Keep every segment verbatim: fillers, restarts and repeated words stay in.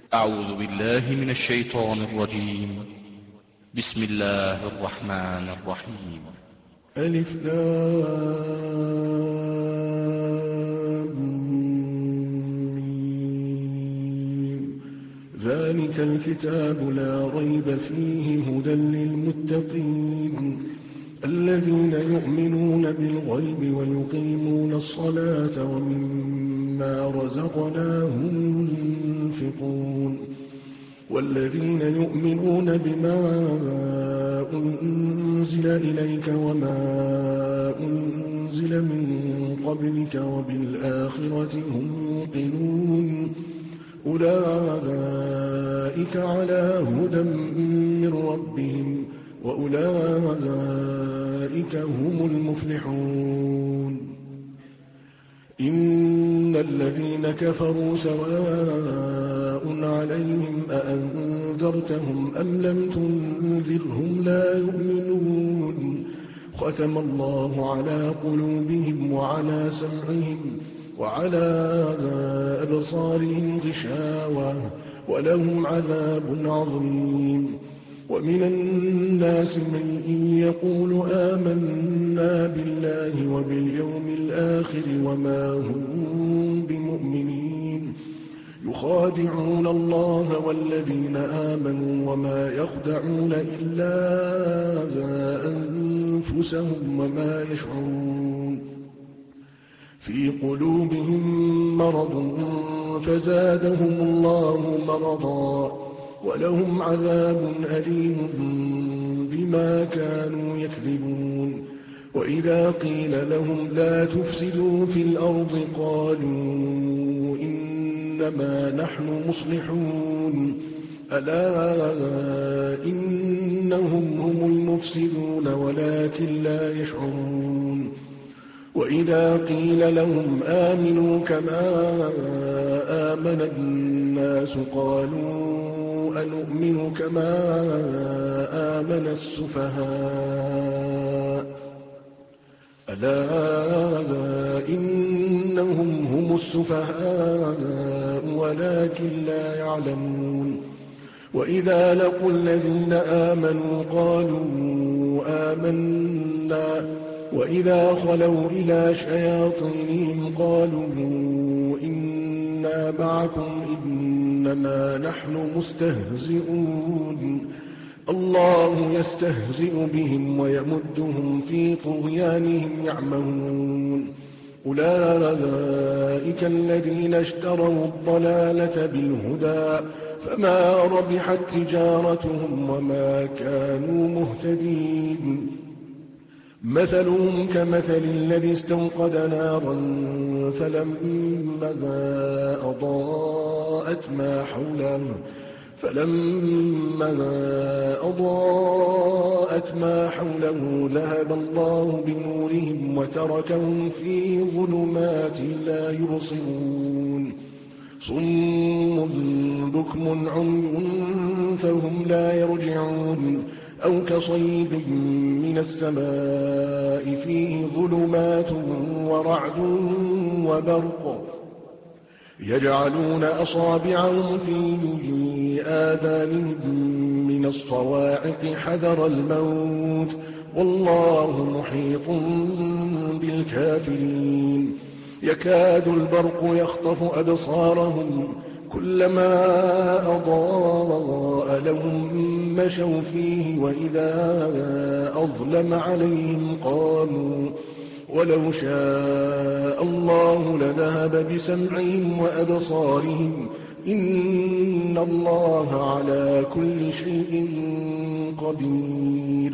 أعوذ بالله من الشيطان الرجيم. بسم الله الرحمن الرحيم. ألف لام ميم. ذلك الكتاب لا ريب فيه هدى للمتقين الذين يؤمنون بالغيب ويقيمون الصلاة ومما رزقناهم ينفقون والذين يؤمنون بما أنزل إليك وما أنزل من قبلك وبالآخرة هم يوقنون أولئك على هدى من ربهم وأولئك هم المفلحون. إن الذين كفروا سواء عليهم أأنذرتهم أم لم تنذرهم لا يؤمنون ختم الله على قلوبهم وعلى سمعهم وعلى أبصارهم غشاوة ولهم عذاب عظيم. ومن الناس من يقول آمنا بالله وباليوم الآخر وما هم بمؤمنين يخادعون الله والذين آمنوا وما يخدعون إلا أنفسهم وما يشعرون. في قلوبهم مرض فزادهم الله مرضا ولهم عذاب أليم بما كانوا يكذبون. وإذا قيل لهم لا تفسدوا في الأرض قالوا إنما نحن مصلحون ألا إنهم هم المفسدون ولكن لا يشعرون. وإذا قيل لهم آمنوا كما آمن الناس قالوا أنؤمن كما آمن السفهاء ألا إنهم هم السفهاء ولكن لا يعلمون. وإذا لقوا الذين آمنوا قالوا آمنا وإذا خلوا إلى شياطينهم قالوا إنا معكم إنما نحن مستهزئون الله يستهزئ بهم ويمدهم في طغيانهم يعمهون. أولئك الذين اشتروا الضلالة بالهدى فما ربحت تجارتهم وما كانوا مهتدين. مثلهم كمثل الذي استوقد نارا فلما أضاءت ما حوله فلما أضاءت ما حوله ذهب الله بنورهم وتركهم في ظلمات لا يبصرون. صم بكم عمي فهم لا يرجعون أو كصيب من السماء فيه ظلمات ورعد وبرق يجعلون أصابعهم في آذانهم من الصواعق حذر الموت والله محيط بالكافرين. يكاد البرق يخطف أبصارهم كلما أضاء لهم مشوا فيه وإذا أظلم عليهم قاموا ولو شاء الله لذهب بسمعهم وأبصارهم إن الله على كل شيء قدير.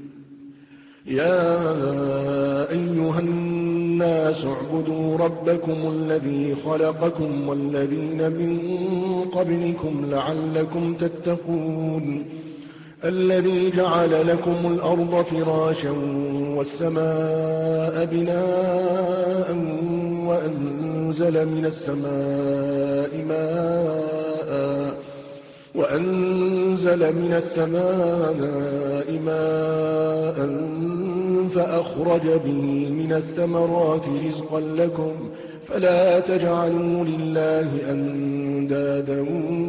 يا أيها الناس اعبدوا ربكم الذي خلقكم والذين من قبلكم لعلكم تتقون الذي جعل لكم الأرض فراشا والسماء بناء وأنزل من السماء ماء وأنزل من السماء ماء فأخرج به من الثمرات رزقا لكم فلا تجعلوا لله أندادا أندادا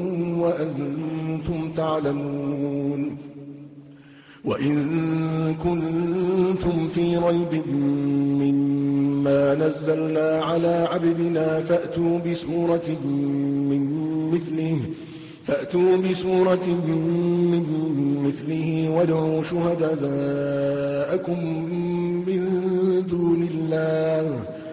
وأنتم تعلمون. وإن كنتم في ريب مما نزلنا على عبدنا فأتوا بسورة من مثله فأتوا بسورة من مثله وادعوا شهداءكم من دون الله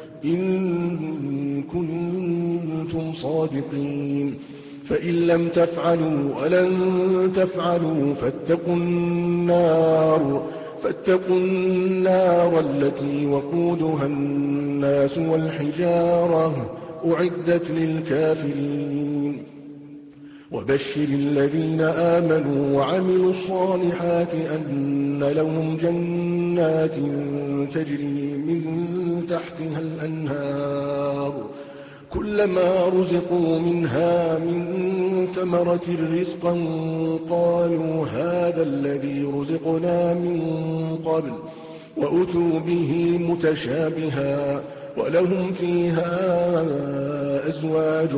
إن كنتم صادقين. فإن لم تفعلوا ولن تفعلوا فاتقوا النار فاتقوا النار التي وقودها الناس والحجارة أعدت للكافرين. وبشر الذين آمنوا وعملوا الصالحات أن لهم جنات تجري من تحتها الأنهار كلما رزقوا منها من ثمرة رزقا قالوا هذا الذي رزقنا من قبل وأتوا به متشابها ولهم فيها أزواج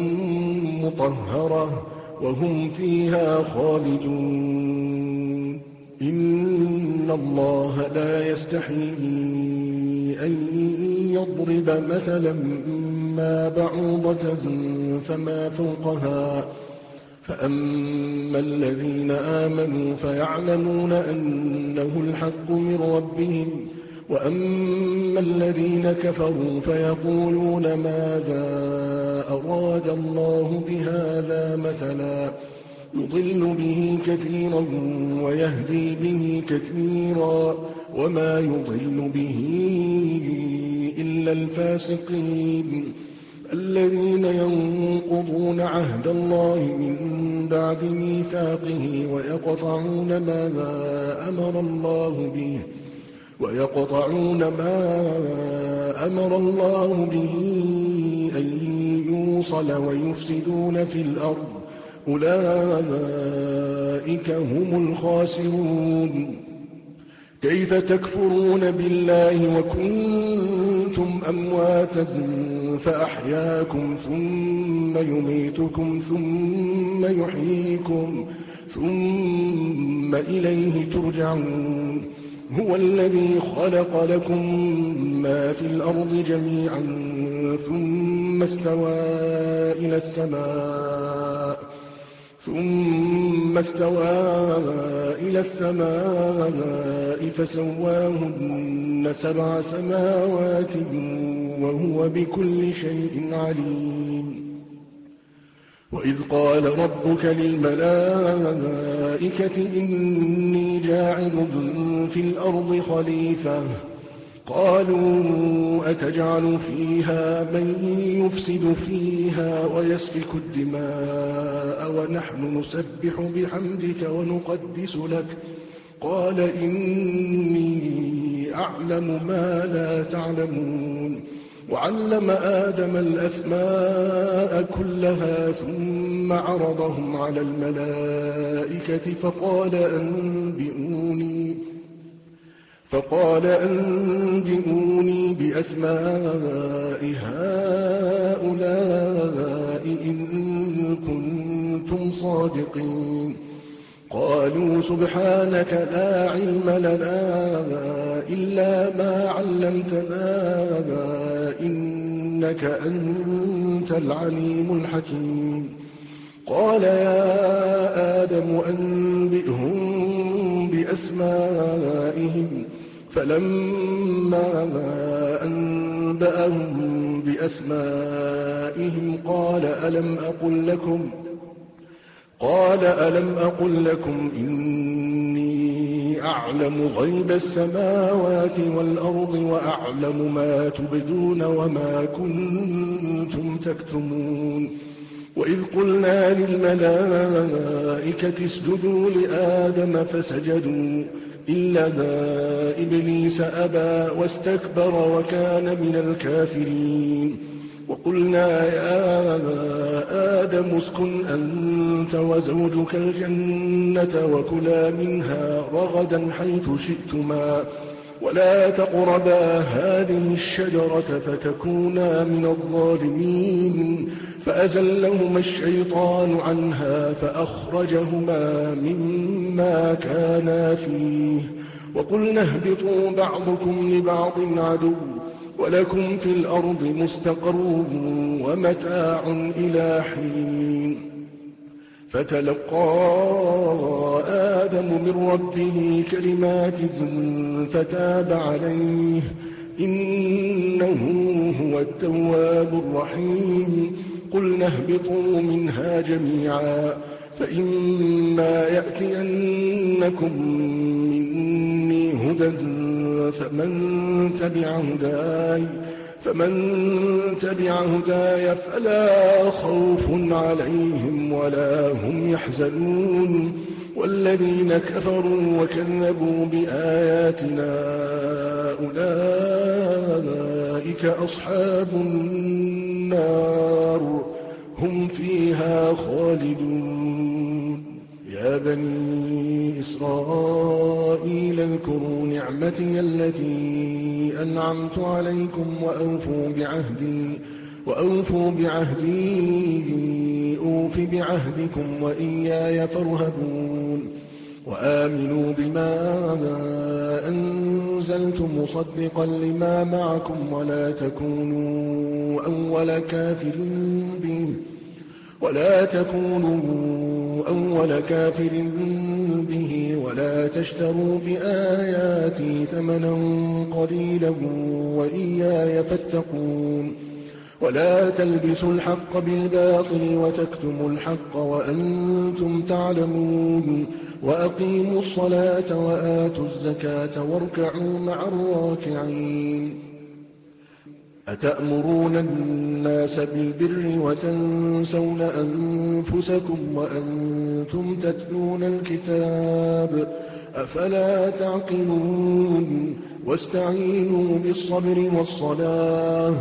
مطهرة وهم فيها خالدون. إن الله لا يستحيي أن يضرب مثلا ما بعوضة فما فوقها فأما الذين آمنوا فيعلمون أنه الحق من ربهم وأما الذين كفروا فيقولون ماذا أراد الله بهذا مثلا يضل به كثيرا ويهدي به كثيرا وما يضل به إلا الفاسقين الذين ينقضون عهد الله من بعد ميثاقه ويقطعون ما أمر الله به ويقطعون ما أمر الله به أن يوصل ويفسدون في الأرض أولئك هم الخاسرون. كيف تكفرون بالله وكنتم أمواتا فأحياكم ثم يميتكم ثم يحييكم ثم إليه ترجعون. هو الذي خلق لكم ما في الأرض جميعا ثم استوى إلى السماء ثم استوى إلى السماء فسواهن سبع سماوات وهو بكل شيء عليم. وإذ قال ربك للملائكة إني جاعل في الأرض خليفة قالوا أتجعل فيها من يفسد فيها ويسفك الدماء ونحن نسبح بحمدك ونقدس لك قال إني أعلم ما لا تعلمون. وعلم آدم الأسماء كلها ثم عرضهم على الملائكة فقال أنبئوني فقال أنبئوني بأسماء هؤلاء إن كنتم صادقين. قالوا سبحانك لا علم لنا إلا ما علمتنا إنك أنت العليم الحكيم. قال يا آدم أنبئهم بأسمائهم فلما أنبأهم بأسمائهم قال ألم أقل لكم قال ألم أقل لكم إني أعلم غيب السماوات والأرض وأعلم ما تبدون وما كنتم تكتمون. وإذ قلنا للملائكة اسجدوا لآدم فسجدوا إلا إبليس أبى واستكبر وكان من الكافرين. وقلنا يا آدم اسكن أنت وزوجك الجنة وكلا منها رغدا حيث شئتما ولا تقربا هذه الشجرة فتكونا من الظالمين. فأزلهما الشيطان عنها فأخرجهما مما كانا فيه وقلنا اهبطوا بعضكم لبعض عدو ولكم في الأرض مستقر ومتاع إلى حين. فتلقى آدم من ربه كلمات فتاب عليه إنه هو التواب الرحيم. قلنا اهبطوا منها جميعا فإما يأتينكم مني هدى فمن تبع هداي فمن تبع هداي فلا خوف عليهم ولا هم يحزنون. والذين كفروا وكذبوا بآياتنا أولئك أصحاب النار هم فيها خالدون. يا بني إسرائيل اذكروا نعمتي التي أنعمت عليكم وأوفوا بعهدي وأوفوا بعهدي أوف بعهدكم وإياي فارهبون. وآمنوا بما أنزلت مصدقا لما معكم ولا تكونوا أول كافر به ولا تكونوا أول كافر به ولا تشتروا بآياتي ثمنا قليلا وإياي فاتقون. ولا تلبسوا الحق بالباطل وتكتموا الحق وأنتم تعلمون. وأقيموا الصلاة وآتوا الزكاة واركعوا مع الراكعين. أتأمرون الناس بالبر وتنسون أنفسكم وأنتم تتلون الكتاب أفلا تعقلون. واستعينوا بالصبر والصلاة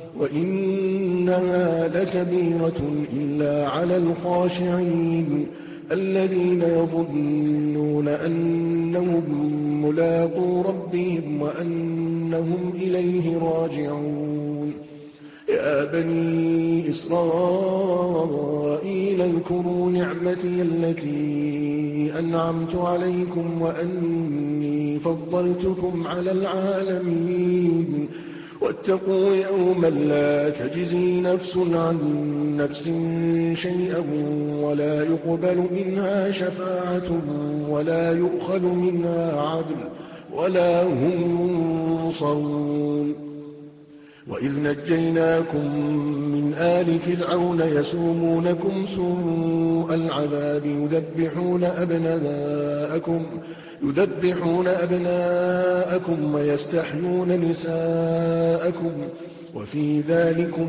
وإنها لكبيرة إلا على الخاشعين الذين يظنون أنهم ملاقو ربهم وأنهم إليه راجعون. يا بني إسرائيل اذكروا نعمتي التي أنعمت عليكم وأني فضلتكم على العالمين. واتقوا يوما لا تجزي نفس عن نفس شيئا ولا يقبل منها شفاعة ولا يؤخذ منها عدل ولا هم ينصرون. وإذ نجيناكم من آل فرعون يسومونكم سوء العذاب يذبحون أبناءكم يذبحون أبناءكم ويستحيون نساءكم وفي ذلكم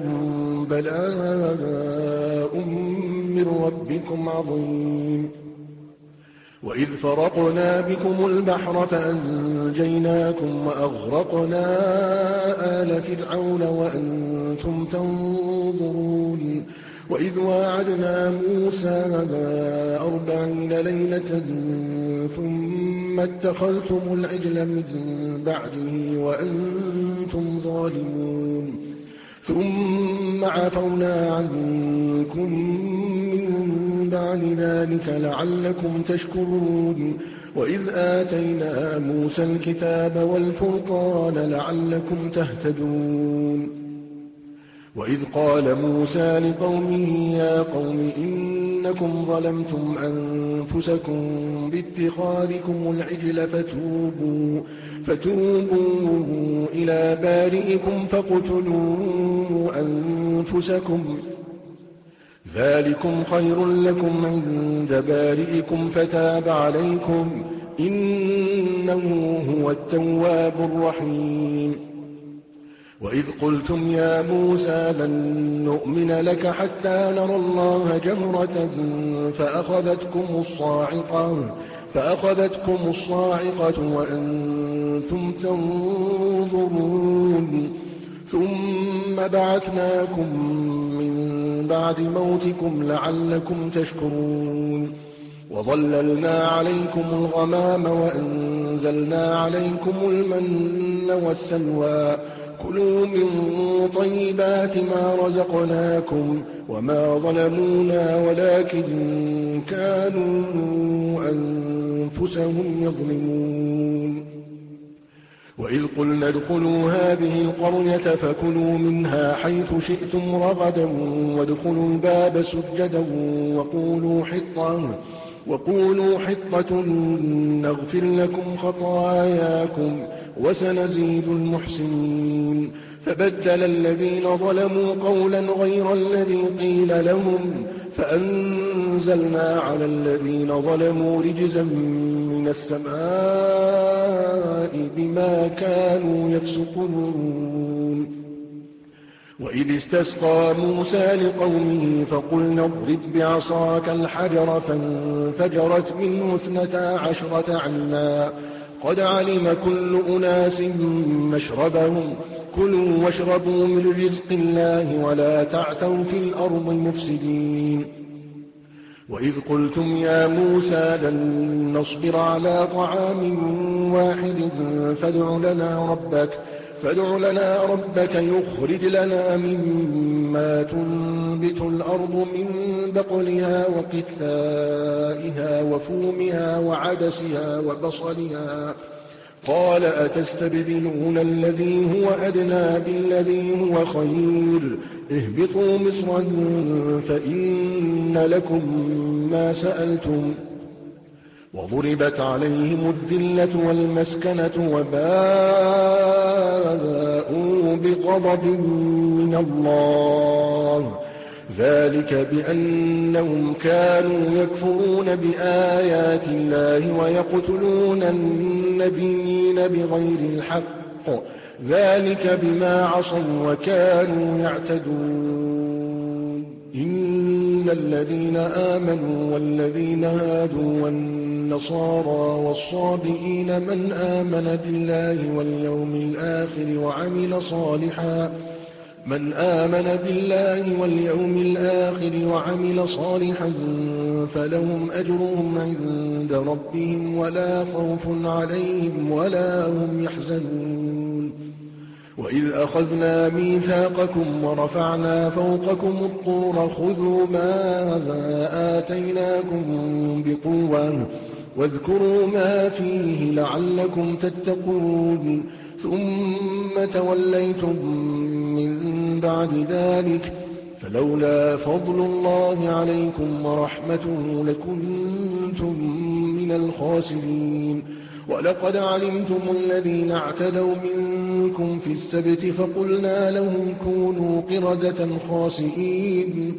بلاء من ربكم عظيم. وإذ فرقنا بكم البحر فأنجيناكم وأغرقنا آل فرعون وأنتم تنظرون. وإذ واعدنا موسى أربعين ليلة ثم اتخذتم العجل من بعده وأنتم ظالمون. ثم عفونا عنكم من بعد ذلك لعلكم تشكرون. وإذ آتينا موسى الكتاب والفرقان لعلكم تهتدون. وإذ قال موسى لقومه يا قوم إنكم ظلمتم أنفسكم باتخاذكم العجل فتوبوا, فتوبوا إلى بارئكم فاقتلوا أنفسكم ذلكم خير لكم عند بارئكم فتاب عليكم إنه هو التواب الرحيم. وإذ قلتم يا موسى لن نؤمن لك حتى نرى الله جهرة فأخذتكم الصاعقة, فأخذتكم الصاعقة وأنتم تنظرون. ثم بعثناكم من بعد موتكم لعلكم تشكرون. وظللنا عليكم الغمام وأنزلنا عليكم المن والسلوى كلوا من طيبات ما رزقناكم وما ظلمونا ولكن كانوا أنفسهم يظلمون وإذ قلنا ادخلوا هذه القرية فكلوا منها حيث شئتم رغدا وادخلوا الباب سجدا وقولوا حطة وقولوا حطة نغفر لكم خطاياكم وسنزيد المحسنين فبدل الذين ظلموا قولا غير الذي قيل لهم فأنزلنا على الذين ظلموا رجزا من السماء بما كانوا يفسقون وإذ استسقى موسى لقومه فقلنا اضرب بعصاك الحجر فانفجرت منه اثنتا عشرة عينا قد علم كل أناس مشربهم كلوا واشربوا من رزق الله ولا تعثوا في الأرض مفسدين وإذ قلتم يا موسى لن نصبر على طعام واحد فادع لنا ربك فادع لنا ربك يخرج لنا مما تنبت الأرض من بقلها وقثائها وفومها وعدسها وبصلها قال أتستبدلون الذي هو أدنى بالذي هو خير اهبطوا مصرا فإن لكم ما سألتم وضربت عليهم الذلة والمسكنة وباءوا بغضب من الله ذلك بأنهم كانوا يكفرون بآيات الله ويقتلون النبيين بغير الحق ذلك بما عصوا وكانوا يعتدون إن الذين آمنوا والذين هادوا والنصارى والصابئين من آمن بالله واليوم الآخر وعمل صالحا من آمن بالله واليوم الآخر وعمل صالحا فلهم أجرهم عند ربهم ولا خوف عليهم ولا هم يحزنون وإذ أخذنا ميثاقكم ورفعنا فوقكم الطور خذوا ما آتيناكم بقوة واذكروا ما فيه لعلكم تتقون ثم توليتم من بعد ذلك فلولا فضل الله عليكم ورحمته لكنتم من الخاسرين ولقد علمتم الذين اعتدوا منكم في السبت فقلنا لهم كونوا قردة خاسئين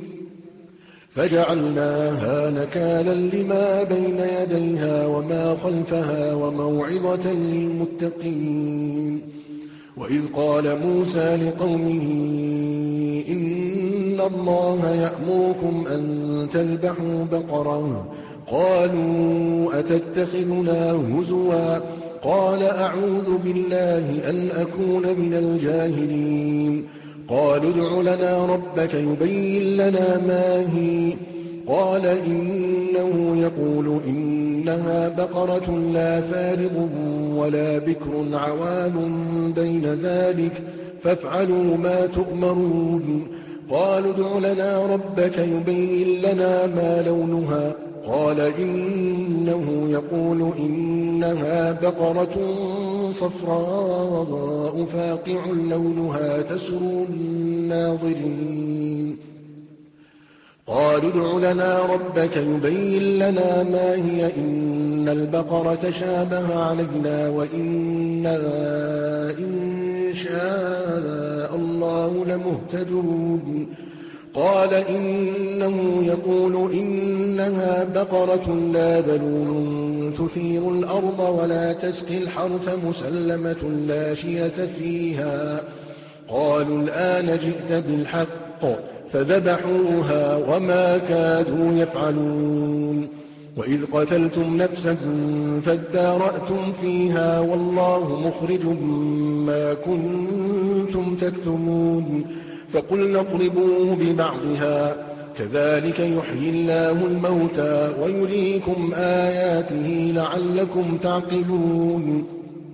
فجعلناها نكالا لما بين يديها وما خلفها وموعظة للمتقين وإذ قال موسى لقومه إن الله يأمركم أن تذبحوا بقرة قالوا أتتخذنا هزوا قال أعوذ بالله أن أكون من الجاهلين قالوا ادع لنا ربك يبين لنا ما هي قال إنه يقول إنها بقرة لا فارض ولا بكر عوان بين ذلك فافعلوا ما تؤمرون قالوا ادع لنا ربك يبين لنا ما لونها قال إنه يقول إنها بقرة صفراء فاقع لونها تسر الناظرين قالوا ادع لنا ربك يبين لنا ما هي إن البقرة شابه علينا وإنا إن شاء الله لمهتدون قال إنه يقول إنها بقرة لا ذلول تثير الأرض ولا تسقي الحرث مسلمة لا شية فيها قالوا الآن جئت بالحق فذبحوها وما كادوا يفعلون وإذ قتلتم نفسا فادارأتم فيها والله مخرج ما كنتم تكتمون فقلنا اضربوه ببعضها كذلك يحيي الله الموتى ويريكم آياته لعلكم تعقلون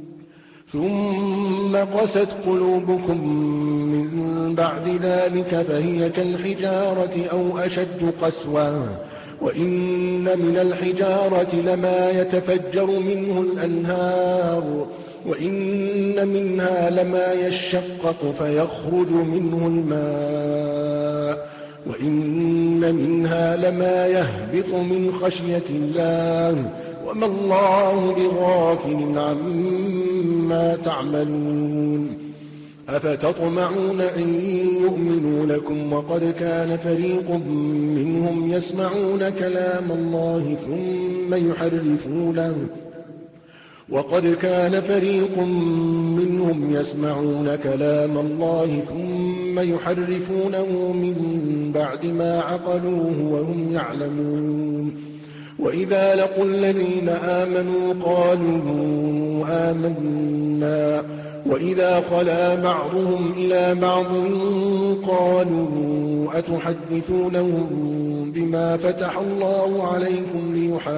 ثم قست قلوبكم من بعد ذلك فهي كالحجارة أو أشد قسوة وإن من الحجارة لما يتفجر منه الأنهار وإن منها لما يشقق فيخرج منه الماء وإن منها لما يهبط من خشية الله وما الله بغافل عما تعملون أفتطمعون أن يؤمنوا لكم وقد كان فريق منهم يسمعون كلام الله ثم يحرفونه وقد كان فريق منهم يسمعون كلام الله ثم يحرفونه من بعد ما عقلوه وهم يعلمون وإذا لقوا الذين آمنوا قالوا آمنا وإذا خلا بعضهم إلى بعض قالوا أتحدثونهم بما فتح الله عليكم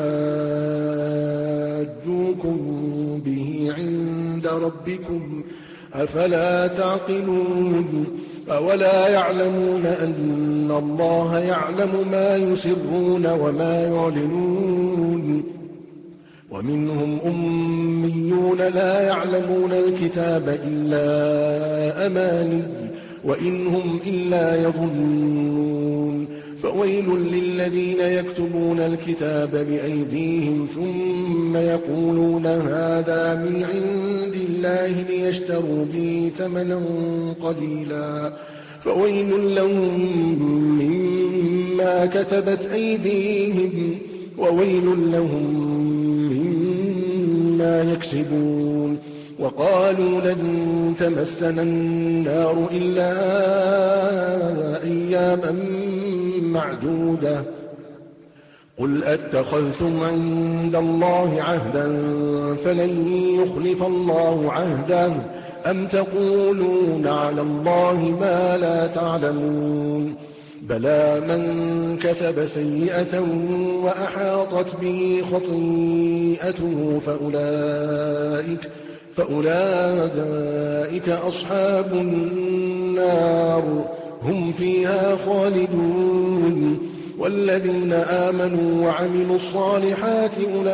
ليحاجوكم به عند ربكم أفلا تعقلون أولا يعلمون أن الله يعلم ما يسرون وما يعلنون ومنهم أميون لا يعلمون الكتاب إلا أماني وإن هم إلا يظنون فويل للذين يكتبون الكتاب بأيديهم ثم يقولون هذا من عند الله ليشتروا به ثمنا قليلا فويل لهم مما كتبت أيديهم وويل لهم مما يكسبون وقالوا لن تمسنا النار إلا أياما معدودة قل أتخذتم عند الله عهدا فلن يخلف الله عهده أم تقولون على الله ما لا تعلمون بلى من كسب سيئة وأحاطت به خطيئته فأولئك, فأولئك أصحاب النار هم فيها خالدون والذين آمنوا وعملوا الصالحات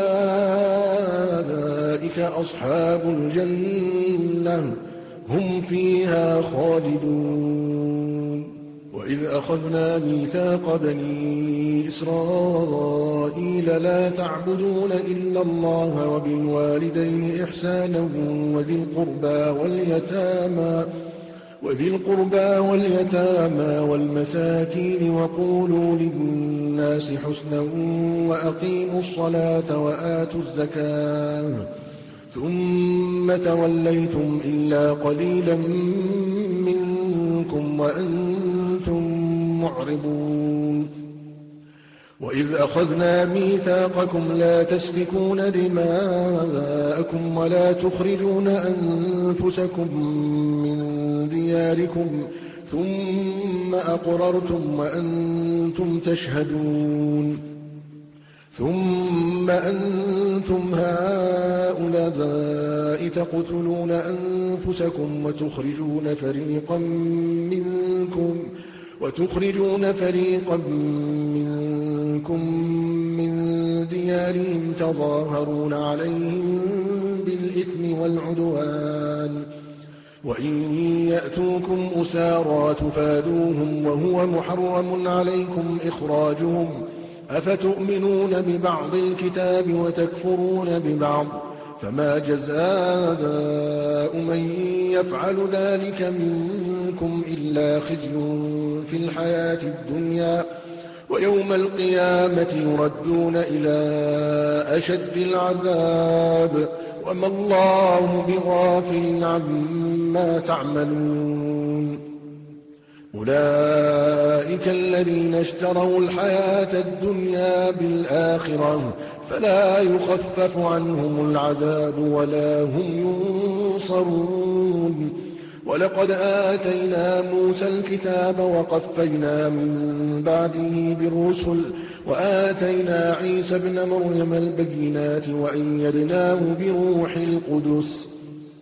أولئك أصحاب الجنة هم فيها خالدون وإذ أخذنا ميثاق بني إسرائيل لا تعبدون إلا الله وبالوالدين إحسانا وذي القربى واليتامى وذي القربى واليتامى والمساكين وقولوا للناس حسنا وأقيموا الصلاة وآتوا الزكاة ثم توليتم إلا قليلا منكم وأنتم معرضون وإذ أخذنا ميثاقكم لا تسفكون دماءكم ولا تخرجون أنفسكم من دياركم ثم أقررتم وأنتم تشهدون ثم أنتم هؤلاء تقتلون أنفسكم وتخرجون فريقا منكم وتخرجون فريقا منكم من ديارهم تظاهرون عليهم بالإثم والعدوان وإن يأتوكم أسارى تفادوهم وهو محرم عليكم إخراجهم أفتؤمنون ببعض الكتاب وتكفرون ببعض فما جزاء من يفعل ذلك منكم إلا خزي في الحياة الدنيا ويوم القيامة يردون إلى أشد العذاب وما الله بغافل عما تعملون أولئك الذين اشتروا الحياة الدنيا بالآخرة فلا يخفف عنهم العذاب ولا هم ينصرون ولقد آتينا موسى الكتاب وقفينا من بعده بالرسل وآتينا عيسى ابن مريم البينات وأيدناه بروح القدس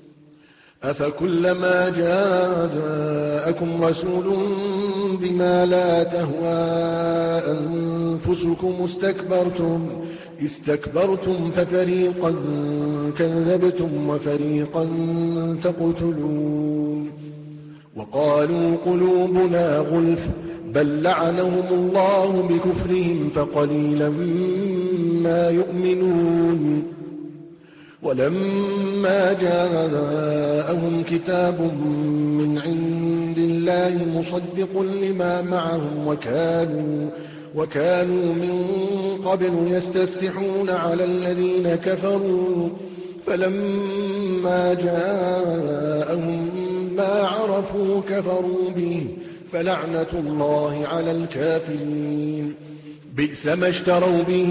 أفكلما جاءكم رسول بما لا تهوى أنفسكم استكبرتم استكبرتم ففريقا كذبتم وفريقا تقتلون وقالوا قلوبنا غلف بل لعنهم الله بكفرهم فقليلا ما يؤمنون ولما جاءهم كتاب من عند الله مصدق لما معهم وكانوا وكانوا من قبل يستفتحون على الذين كفروا فلما جاءهم ما عرفوا كفروا به فلعنة الله على الكافرين بئس ما اشتروا به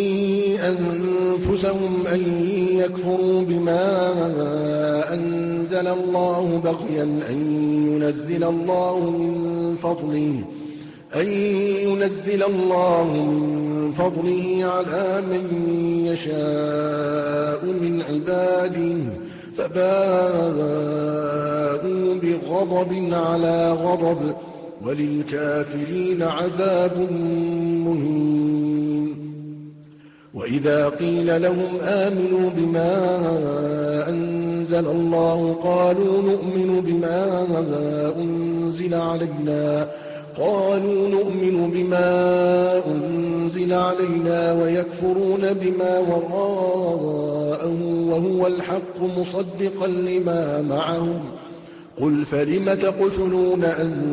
أنفسهم أن يكفروا بما أنزل الله بغيا أن ينزل الله من فضله أن ينزل الله من فضله على من يشاء من عباده فباءوا بغضب على غضب وللكافرين عذاب مهين وإذا قيل لهم آمنوا بما أنزل الله قالوا نؤمن بما أنزل علينا قالوا نؤمن بما أنزل علينا ويكفرون بما وراءه وهو الحق مصدقا لما معهم قل فلم تقتلون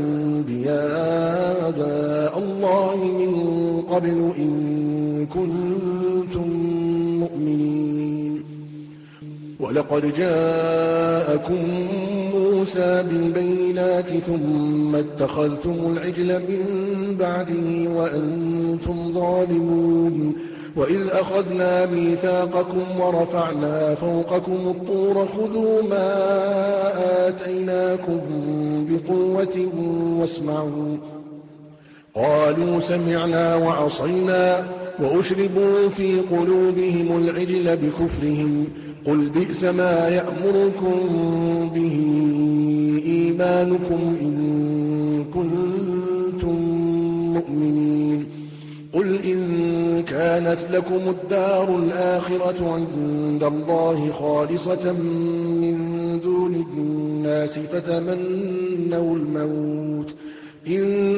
أنبياء الله من قبل إن كنتم مؤمنين ولقد جاءكم موسى بالبينات ثم اتخذتم العجل من بعده وأنتم ظالمون وإذ أخذنا ميثاقكم ورفعنا فوقكم الطور خذوا ما آتيناكم بقوة واسمعوا قالوا سمعنا وعصينا وأشربوا في قلوبهم العجل بكفرهم قل بئس ما يأمركم به إيمانكم إن كنتم مؤمنين قل إن كانت لكم الدار الآخرة عند الله خالصة من دون الناس فتمنوا الموت إن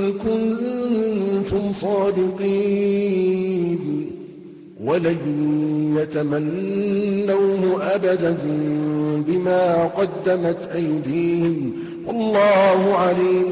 كنتم صادقين ولن يتمنوه أبدا بما قدمت أيديهم والله عليم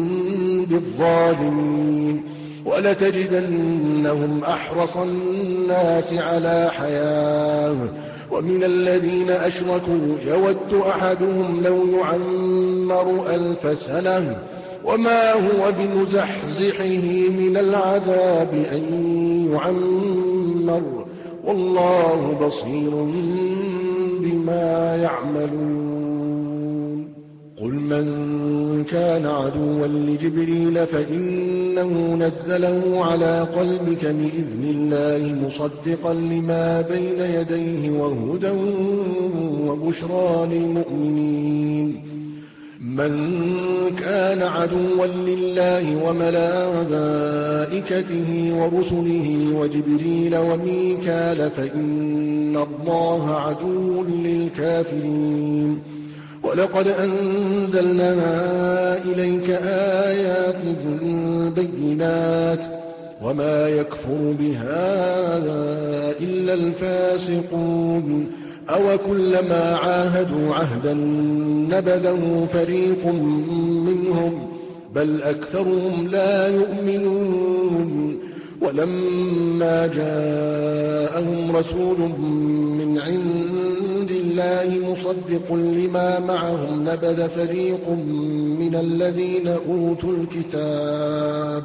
بالظالمين ولتجدنهم أحرص الناس على حياة ومن الذين أشركوا يود أحدهم لو يعمر ألف سنة وما هو بمزحزحه من العذاب أن يعمر والله بصير بما يعملون قل من كان عدوا لجبريل فإنه نزله على قلبك بإذن الله مصدقا لما بين يديه وهدى وبشرى للمؤمنين من كان عدوا لله وملائكته ورسله وجبريل وميكال فإن الله عدو للكافرين ولقد أنزلنا إليك آيات بينات وما يكفر بها إلا الفاسقون أو كلما عاهدوا عهدا نبذه فريق منهم بل أكثرهم لا يؤمنون ولما جاءهم رسول من عند الله مصدق لما معهم نبذ فريق من الذين أوتوا الكتاب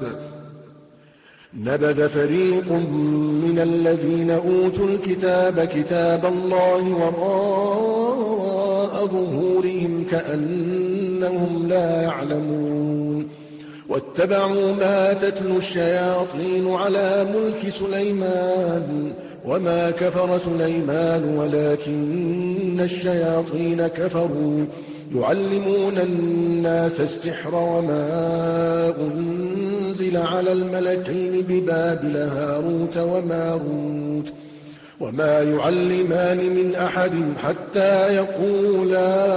نبذ فريق من الذين أوتوا الكتاب كتاب الله وراء ظهورهم كأنهم لا يعلمون واتبعوا ما تتلو الشياطين على ملك سليمان وما كفر سليمان ولكن الشياطين كفروا يعلمون الناس السحر وما أنزل على الملكين ببابل هاروت وماروت وما يعلمان من أحد حتى يقولا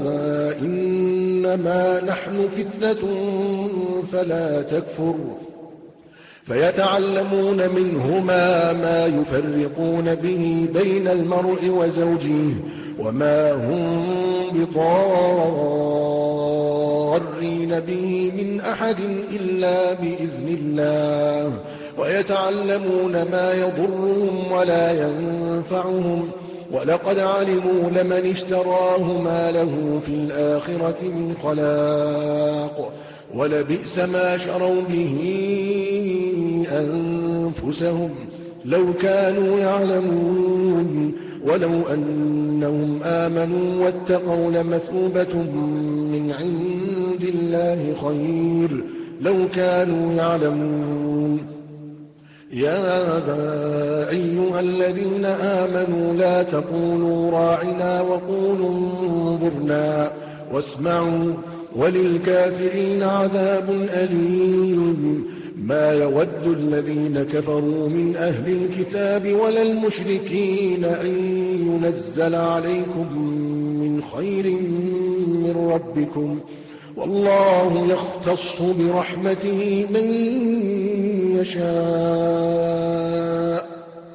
إنما نحن فتنة فلا تكفر فيتعلمون منهما ما يفرقون به بين المرء وزوجه وما هم بضارين به من أحد إلا بإذن الله ويتعلمون ما يضرهم ولا ينفعهم ولقد علموا لمن اشتراه ما له في الآخرة من خلاق ولبئس ما شروا به أنفسهم لو كانوا يعلمون ولو أنهم آمنوا واتقوا لمثوبة من عند الله خير لو كانوا يعلمون يا أيها الذين آمنوا لا تقولوا راعنا وقولوا انظرنا واسمعوا وللكافرين عذاب أليم ما يود الذين كفروا من أهل الكتاب ولا المشركين أن ينزل عليكم من خير من ربكم والله يختص برحمته من يشاء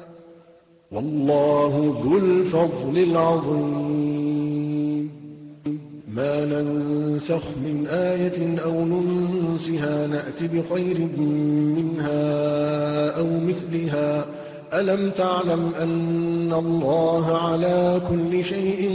والله ذو الفضل العظيم ما ننسخ من آية أو ننسها نأت بخير منها أو مثلها ألم تعلم أن الله على كل شيء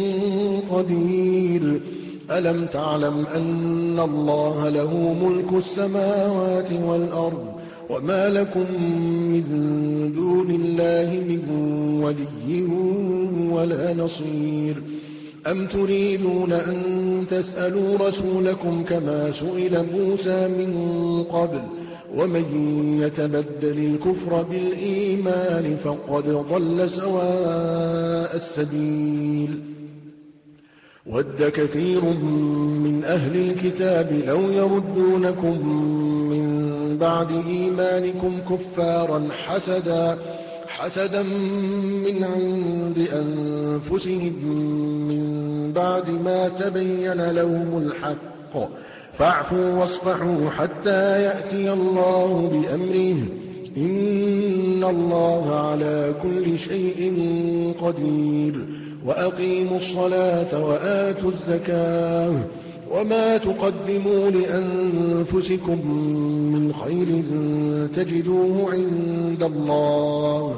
قدير ألم تعلم أن الله له ملك السماوات والأرض وما لكم من دون الله من ولي ولا نصير أم تريدون أن تسألوا رسولكم كما سئل موسى من قبل ومن يتبدل الكفر بالإيمان فقد ضل سواء السبيل ود كثير من أهل الكتاب لو يردونكم من بعد إيمانكم كفارا حسدا حسدا من عند أنفسهم من بعد ما تبين لهم الحق فاعفوا واصفحوا حتى يأتي الله بأمره إن الله على كل شيء قدير وأقيموا الصلاة وآتوا الزكاة وما تقدموا لأنفسكم من خير تجدوه عند الله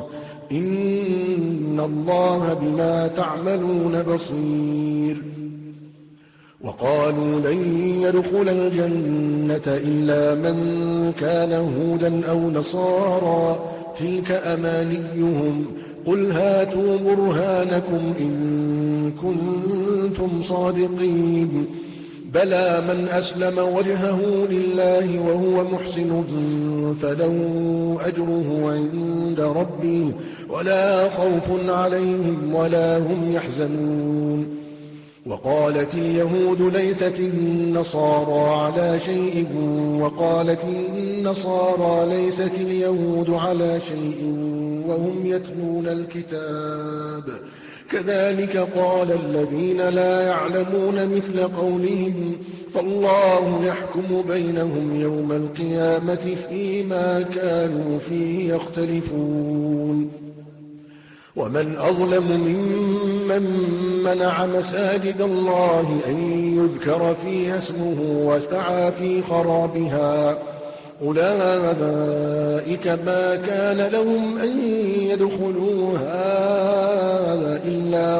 إن الله بما تعملون بصير وقالوا لن يدخل الجنة إلا من كان هودا أو نصارى تلك أمانيهم قل هاتوا برهانكم إن كنتم صادقين بلى من أسلم وجهه لله وهو محسن فله أجره عند ربه ولا خوف عليهم ولا هم يحزنون وقالت اليهود ليست النصارى على شيء وقالت النصارى ليست اليهود على شيء وهم يتلون الكتاب كذلك قال الذين لا يعلمون مثل قولهم فالله يحكم بينهم يوم القيامة فيما كانوا فيه يختلفون ومن أظلم ممن منع مساجد الله أن يذكر فيها اسمه وسعى في خرابها أولئك ما كان لهم أن يدخلوها إلا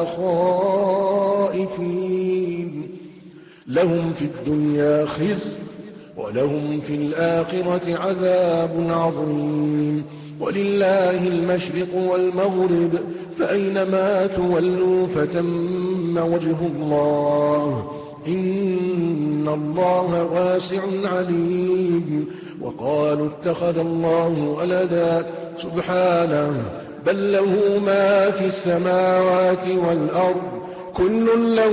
خائفين لهم في الدنيا خزي ولهم في الآخرة عذاب عظيم ولله المشرق والمغرب فأينما تولوا فتم وجه الله إن الله واسع عليم. وقالوا اتخذ الله ولدا سبحانه بل له ما في السماوات والأرض كل له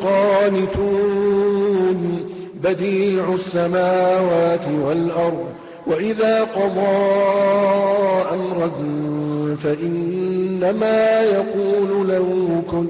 قانتون بديع السماوات والأرض وإذا قضى أمرا فإنما يقول له كن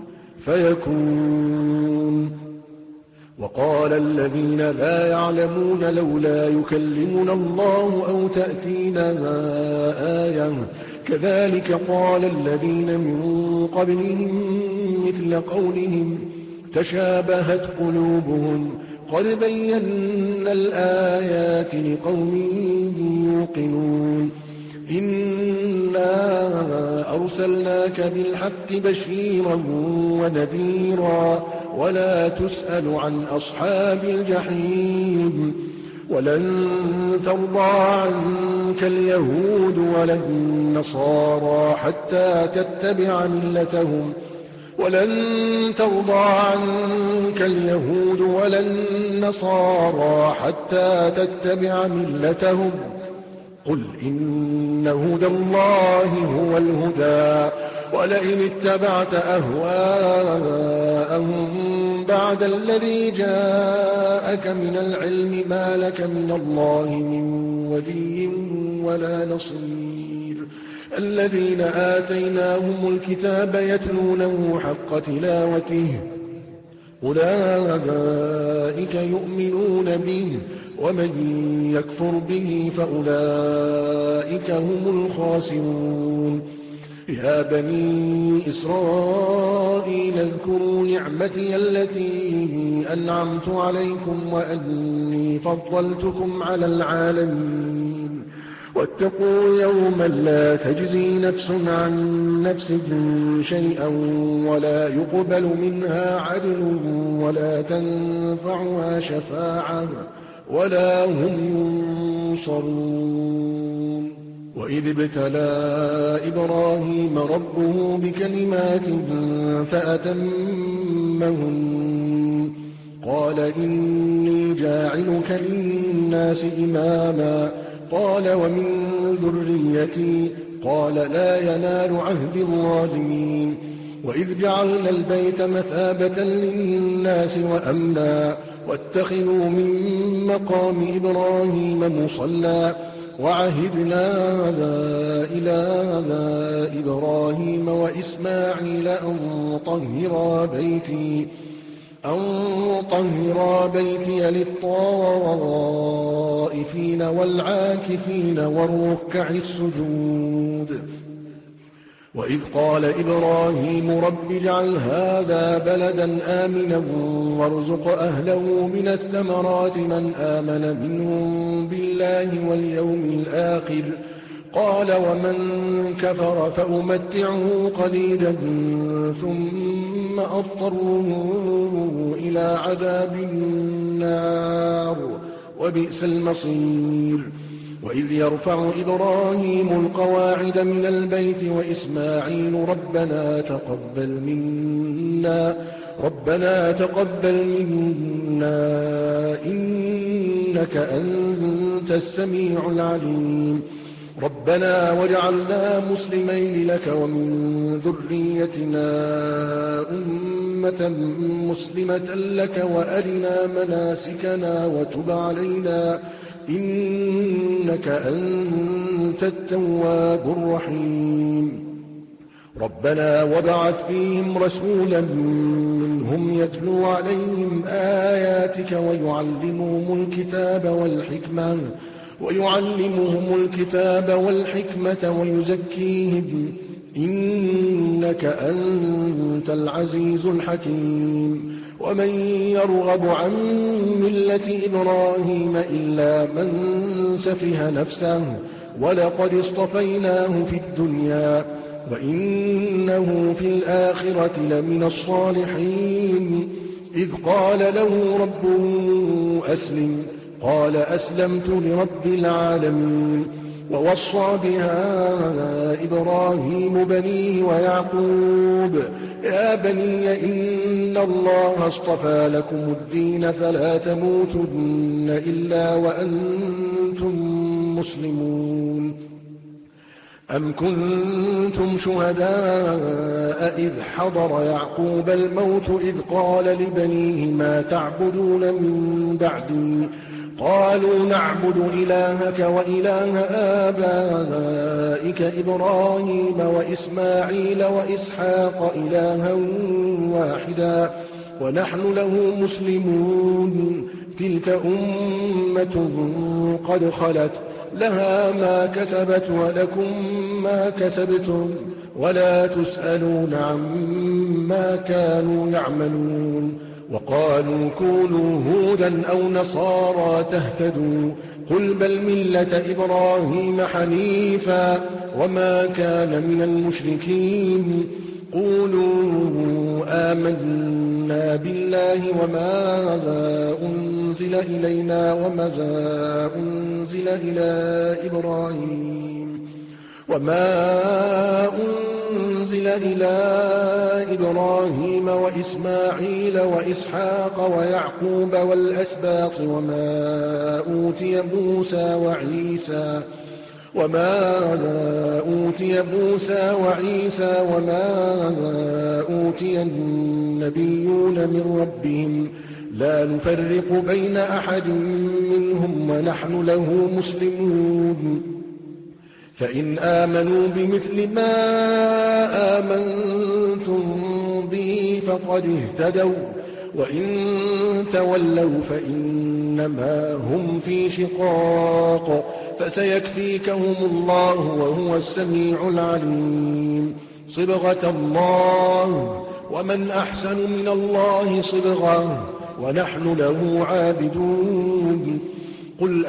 فيكون. وقال الذين لا يعلمون لولا يكلمنا الله أو تأتينا آية كذلك قال الذين من قبلهم مثل قولهم تشابهت قلوبهم قد بينا الآيات لقوم يوقنون. إنا أرسلناك بالحق بشيرا ونذيرا ولا تسأل عن أصحاب الجحيم. ولن ترضى عنك اليهود ولا النصارى حتى تتبع ملتهم ولن ترضى عنك اليهود ولا النصارى حتى تتبع ملتهم قل إن هدى الله هو الهدى ولئن اتبعت أهواءهم بعد الذي جاءك من العلم ما لك من الله من ولي ولا نصير. الذين آتيناهم الكتاب يتلونه حق تلاوته أولئك يؤمنون به ومن يكفر به فأولئك هم الخاسرون. يا بني إسرائيل اذكروا نعمتي التي أنعمت عليكم وأني فضلتكم على العالمين. واتقوا يوما لا تجزي نفس عن نفس شيئا ولا يقبل منها عدل ولا تنفعها شفاعة ولا هم ينصرون. وإذ ابتلى إبراهيم ربه بكلمات فأتمهن قال إني جاعلك للناس إماما قال ومن ذريتي قال لا ينال عهد الظالمين. وإذ جعلنا البيت مثابة للناس وأمنا واتخذوا من مقام إبراهيم مصلى وعهدنا إلى إبراهيم وإسماعيل أن طهرا بيتي أن طهرا بيتي للطائفين والعاكفين والركع السجود. وإذ قال إبراهيم رب اجعل هذا بلدا آمنا وارزق أهله من الثمرات من آمن منهم بالله واليوم الآخر قال ومن كفر فأمتعه قليلا ثم أضطره إلى عذاب النار وبئس المصير. وإذ يرفع إبراهيم القواعد من البيت وإسماعيل ربنا تقبل منا ربنا تقبل منا إنك أنت السميع العليم. ربنا واجعلنا مسلمين لك ومن ذريتنا أمة مسلمة لك وأرنا مناسكنا وتب علينا إنك أنت التواب الرحيم. ربنا وابعث فيهم رسولا منهم يتلو عليهم آياتك ويعلمهم الكتاب والحكمة ويعلمهم الكتاب والحكمة ويزكيهم إنك أنت العزيز الحكيم. ومن يرغب عن ملة إبراهيم إلا من سفه نفسه ولقد اصطفيناه في الدنيا وإنه في الآخرة لمن الصالحين. إذ قال له ربه أسلم قال أسلمت لرب العالمين. ووصى بها إبراهيم بنيه ويعقوب يا بني إن الله اصطفى لكم الدين فلا تموتن إلا وأنتم مسلمون أم كنتم شهداء إذ حضر يعقوب الموت إذ قال لبنيه ما تعبدون من بعدي قالوا نعبد إلهك وإله آبائك إبراهيم وإسماعيل وإسحاق إلها واحدا ونحن له مسلمون تلك أمة قد خلت لها ما كسبت ولكم ما كسبتم ولا تسألون عما كانوا يعملون وقالوا كونوا هودا أو نصارى تهتدوا قل بل ملة إبراهيم حنيفا وما كان من المشركين قولوا آمنا بالله وما أنزل إلينا وما أنزل إلى إبراهيم وما أنزل إلى إبراهيم وإسماعيل وإسحاق ويعقوب والأسباط وما أوتي موسى وعيسى وما أوتي موسى وعيسى وما أوتي النبيون من ربهم لا نفرق بين أحد منهم ونحن له مسلمون فإن آمنوا بمثل ما آمنتم به فقد اهتدوا وإن تولوا فإنما هم في شقاق فسيكفيكهم الله وهو السميع العليم صبغة الله ومن أحسن من الله صبغة ونحن له عابدون قل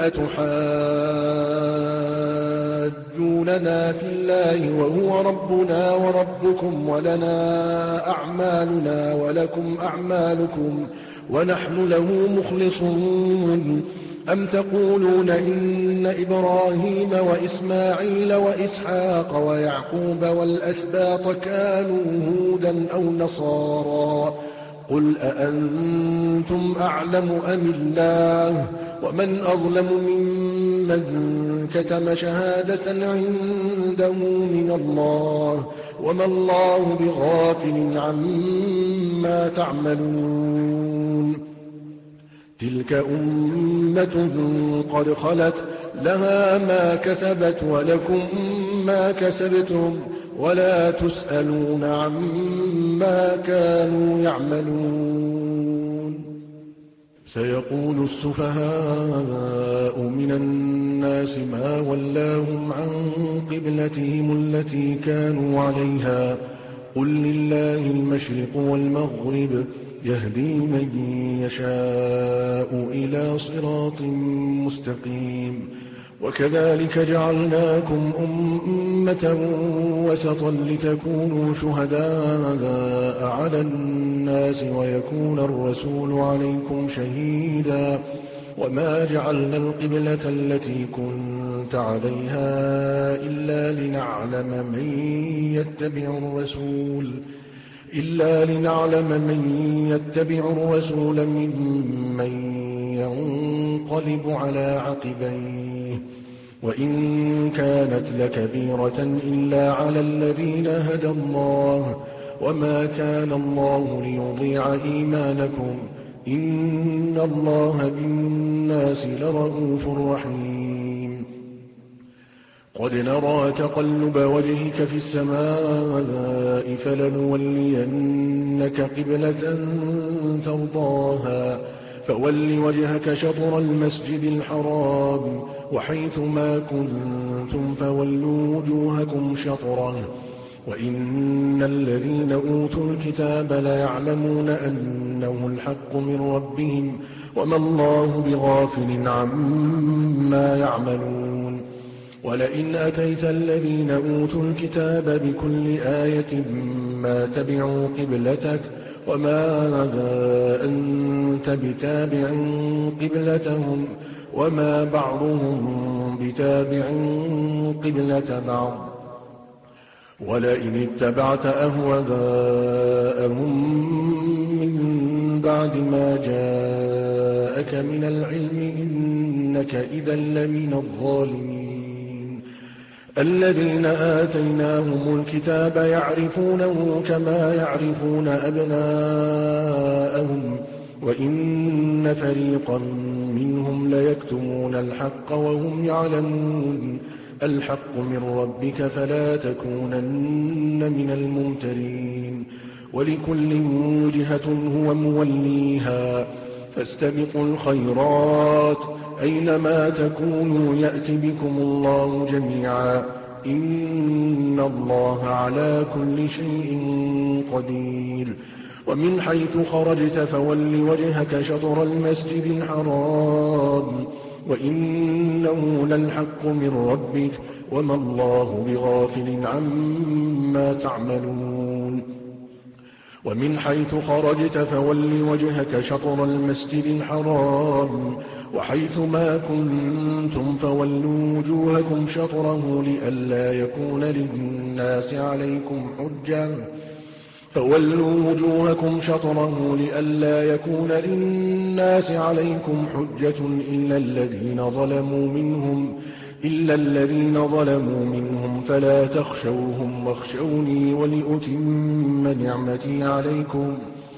أتحاجوننا في الله وهو ربنا وربكم ولنا أعمالنا ولكم أعمالكم ونحن له مخلصون أم تقولون إن إبراهيم وإسماعيل وإسحاق ويعقوب والأسباط كانوا هودا أو نصارى قل أأنتم أعلم أم الله ومن أظلم ممن كتم شهادة عنده من الله وما الله بغافل عما تعملون تلك أمة قد خلت لها ما كسبت ولكم ما كسبتم ولا تسألون عما كانوا يعملون سيقول السفهاء من الناس ما ولاهم عن قبلتهم التي كانوا عليها قل لله المشرق والمغرب يهدي من يشاء إلى صراط مستقيم وكذلك جعلناكم أمة وسطا لتكونوا شهداء على الناس ويكون الرسول عليكم شهيدا وما جعلنا القبلة التي كنت عليها إلا لنعلم من يتبع الرسول إلا لنعلم من يتبع الرسول ممن ينقلب على عقبيه وإن كانت لكبيرة إلا على الذين هدى الله وما كان الله ليضيع إيمانكم إن الله بالناس لرءوف رحيم قد نرى تقلب وجهك في السماء فلنولينك قبلة ترضاها فول وجهك شطر المسجد الحرام وحيث ما كنتم فولوا وجوهكم شطره وإن الذين أوتوا الكتاب ليعلمون أنه الحق من ربهم وما الله بغافل عما يعملون ولئن أتيت الذين أوتوا الكتاب بكل آية ما تبعوا قبلتك وما أنت بتابع قبلتهم وما بعضهم بتابع قبلة بعض ولئن اتبعت أهواءهم من بعد ما جاءك من العلم إنك إذا لمن الظالمين. الذين آتيناهم الكتاب يعرفونه كما يعرفون أبناءهم وإن فريقا منهم ليكتمون الحق وهم يعلمون. الحق من ربك فلا تكونن من الممترين. ولكل وجهة هو موليها فاستبقوا الخيرات أينما تكونوا يأت بكم الله جميعا إن الله على كل شيء قدير. ومن حيث خرجت فول وجهك شطر المسجد الحرام وإنه للحق من ربك وما الله بغافل عما تعملون. ومن حيث خرجت فول وجهك شطر المسجد الحرام وحيث ما كنتم فولوا وجوهكم شطره لئلا يكون للناس عليكم حجة فولوا وجوهكم شطره لئلا يكون للناس عليكم حجة إلا الذين ظلموا منهم إلا الذين ظلموا منهم فلا تخشوهم واخشوني ولأتم نعمتي عليكم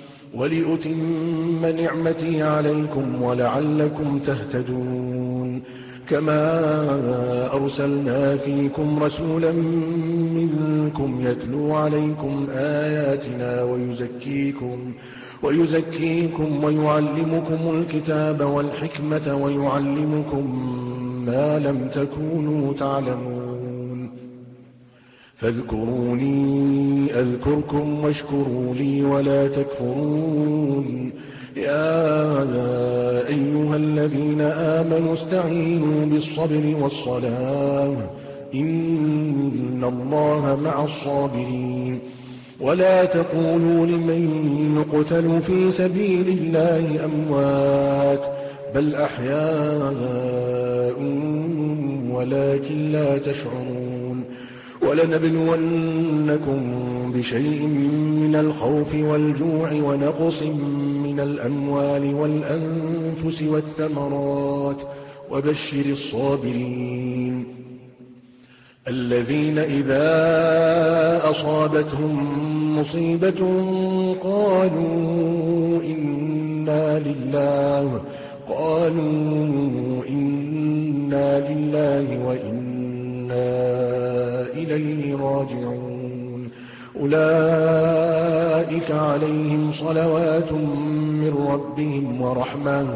ولأتم نعمتي عليكم ولعلكم تهتدون. كما أرسلنا فيكم رسولا منكم يتلو عليكم آياتنا ويزكيكم ويزكيكم ويعلمكم الكتاب والحكمة ويعلمكم ما لم تكونوا تعلمون. فاذكروني أذكركم واشكروا لي ولا تكفرون. يا أيها الذين آمنوا استعينوا بالصبر والصلاة إن الله مع الصابرين. ولا تقولوا لمن يقتل في سبيل الله أموات بل أحياء ولكن لا تشعرون. ولنبلونكم بشيء من الخوف والجوع ونقص من الأموال والأنفس والثمرات وبشر الصابرين الذين إذا أصابتهم مصيبة قالوا إنا لله قالوا إنا لله وإنا إليه راجعون. أولئك عليهم صلوات من ربهم ورحمة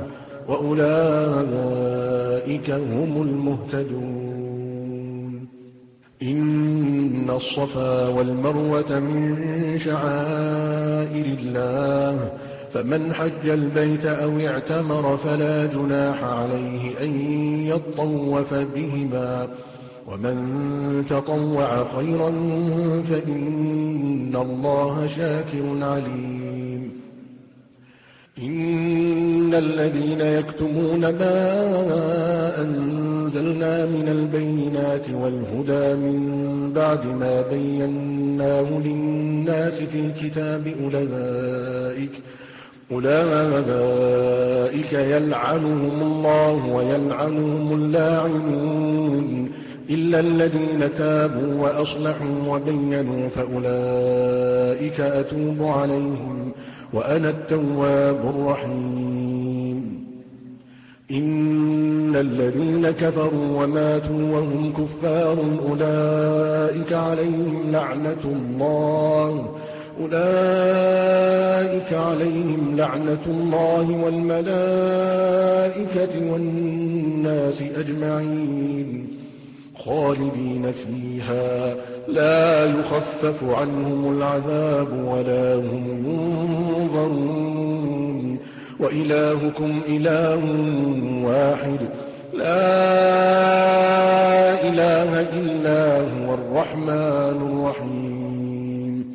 وأولئك هم المهتدون. إن الصفا والمروة من شعائر الله فمن حج البيت أو اعتمر فلا جناح عليه أن يطوف بهما ومن تطوع خيرا فإن الله شاكر عليم. إن الذين يكتمون ما أنزلنا من البينات والهدى من بعد ما بيناه للناس في الكتاب أولئك أولئك يلعنهم الله ويلعنهم اللاعنون إلا الذين تابوا وأصلحوا وبينوا فأولئك أتوب عليهم وأنا التواب الرحيم. إن الذين كفروا وماتوا وهم كفار أولئك عليهم لعنة الله أولئك عليهم لعنة الله والملائكة والناس أجمعين خالدين فيها لا يخفف عنهم العذاب ولا هم ينظرون. وإلهكم إله واحد لا إله إلا هو الرحمن الرحيم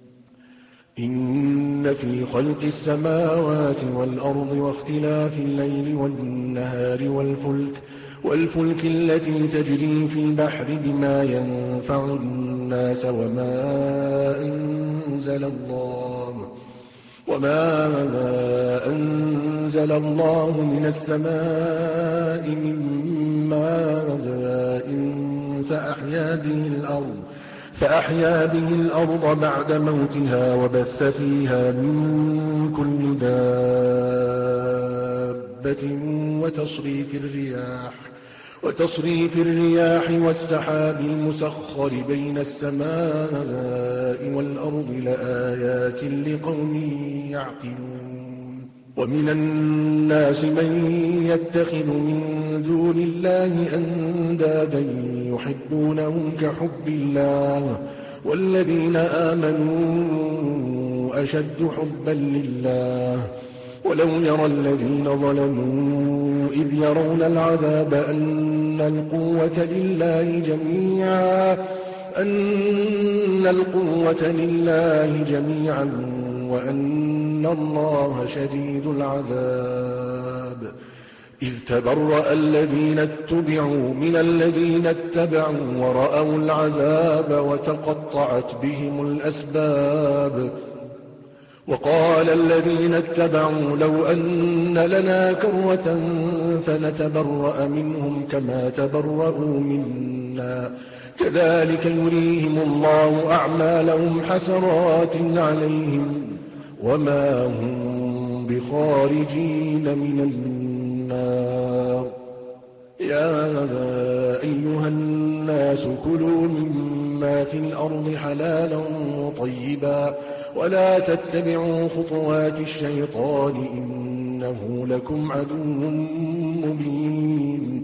إن في خلق السماوات والأرض واختلاف الليل والنهار والفلك والفلك التي تجري في البحر بما ينفع الناس وما أنزل الله وما أنزل الله من السماء من ماء فأحيا به الأرض فأحيا به الأرض بعد موتها وبث فيها من كل دابة وتصريف الرياح وتصريف الرياح والسحاب المسخر بين السماء والأرض لآيات لقوم يعقلون ومن الناس من يتخذ من دون الله أندادا يحبونهم كحب الله والذين آمنوا أشد حبا لله ولو يرى الذين ظلموا إذ يرون العذاب أن القوة لله جميعا أن القوة لله جميعا وأن الله شديد العذاب إذ تبرأ الذين اتبعوا من الذين اتبعوا ورأوا العذاب وتقطعت بهم الأسباب وقال الذين اتبعوا لو أن لنا كرة فنتبرأ منهم كما تبرأوا منا كذلك يريهم الله أعمالهم حسرات عليهم وما هم بخارجين من النار يا أيها الناس كلوا مما في الأرض حلالا طيبا ولا تتبعوا خطوات الشيطان إنه لكم عدو مبين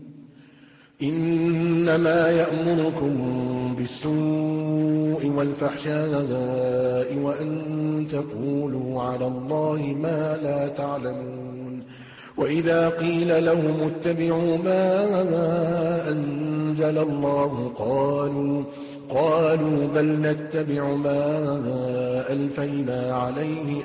إنما يأمركم بالسوء والفحشاء وأن تقولوا على الله ما لا تعلمون وإذا قيل لهم اتبعوا ما أنزل الله قالوا قالوا بل نتبع ما ألفينا عليه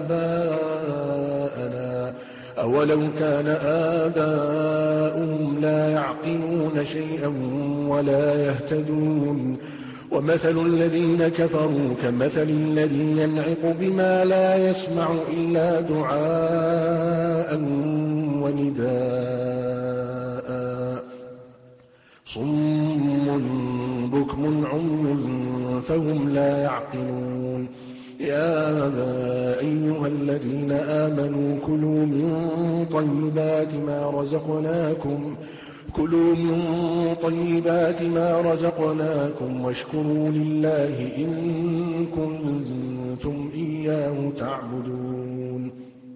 آباءنا أولو كان آباؤهم لا يعقلون شيئا ولا يهتدون ومثل الذين كفروا كمثل الذي ينعق بما لا يسمع إلا دعاء ونداء صم بكم عمي فهم لا يعقلون يا أيها الذين آمنوا كلوا من طيبات ما رزقناكم كلوا من طيبات ما رزقناكم واشكروا لله إن كنتم إياه تعبدون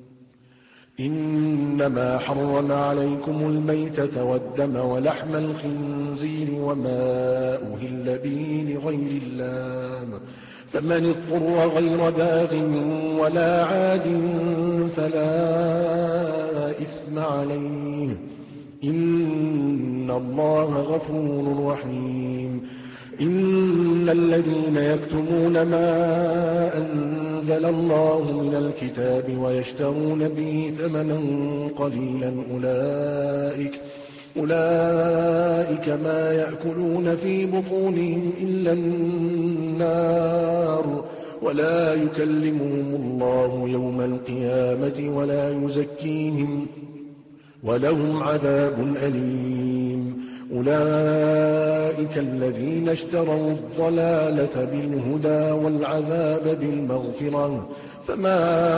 إنما حرم عليكم الميتة والدم ولحم الخنزير وما أهل به لغير الله فمن اضطر غير باغ ولا عاد فلا إثم عليه إن الله غفور رحيم إن الذين يكتمون ما أنزل الله من الكتاب ويشترون به ثمنا قليلا أولئك أولئك ما يأكلون في بطونهم إلا النار ولا يكلمهم الله يوم القيامة ولا يزكيهم ولهم عذاب أليم أولئك الذين اشتروا الضلالة بالهدى والعذاب بالمغفرة فما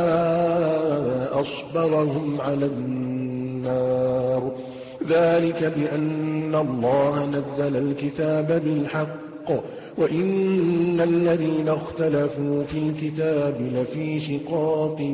أصبرهم على النار ذلك بأن الله نزل الكتاب بالحق وإن الذين اختلفوا في الكتاب لفي شقاق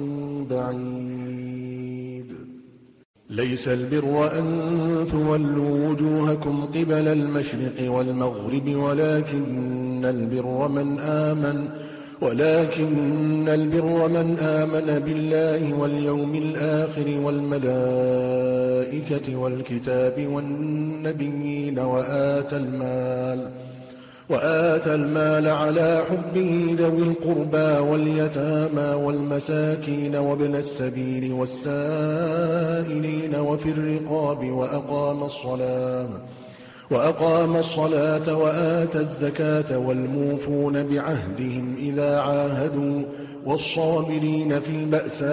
بعيد ليس البر أن تولوا وجوهكم قبل المشرق والمغرب ولكن البر من آمن ولكن البر من آمن بالله واليوم الآخر والملائكة والكتاب والنبيين وآتى المال وآتى المال على حبه ذوي القربى واليتامى والمساكين وابن السبيل والسائلين وفي الرقاب وأقام الصلاة وأقام الصلاة وآتى الزكاة والموفون بعهدهم إذا عاهدوا والصابرين في البأساء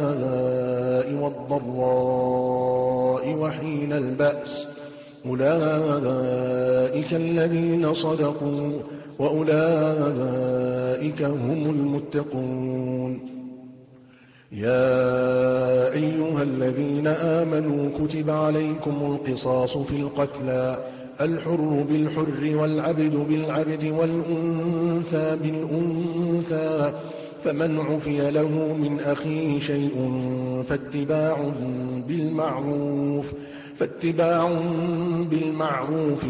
والضراء وحين البأس أولئك الذين صدقوا وأولئك هم المتقون. يا أيها الذين آمنوا كتب عليكم القصاص في القتلى الحر بالحر والعبد بالعبد والأنثى بالأنثى فمن عفي له من أخيه شيء فاتباع بالمعروف فاتباع بالمعروف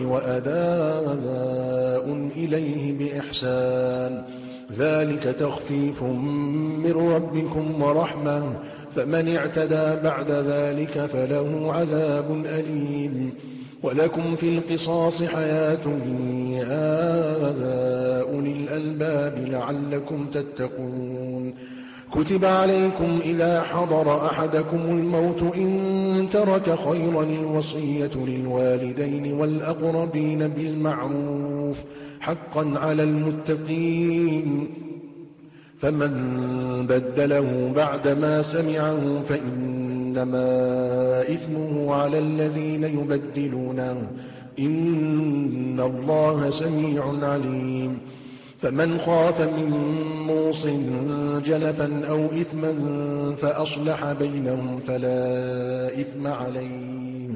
وأداء إليه بإحسان ذلك تخفيف من ربكم ورحمة فمن اعتدى بعد ذلك فله عذاب أليم. ولكم في القصاص حياة يا أولي الألباب لعلكم تتقون. كتب عليكم إذا حضر أحدكم الموت إن ترك خيرا الوصية للوالدين والأقربين بالمعروف حقا على المتقين فمن بدله بعدما سمعه فإنما إثمه على الذين يبدلونه إن الله سميع عليم. فمن خاف من موص جنفا أو إثما فأصلح بينهم فلا إثم عليه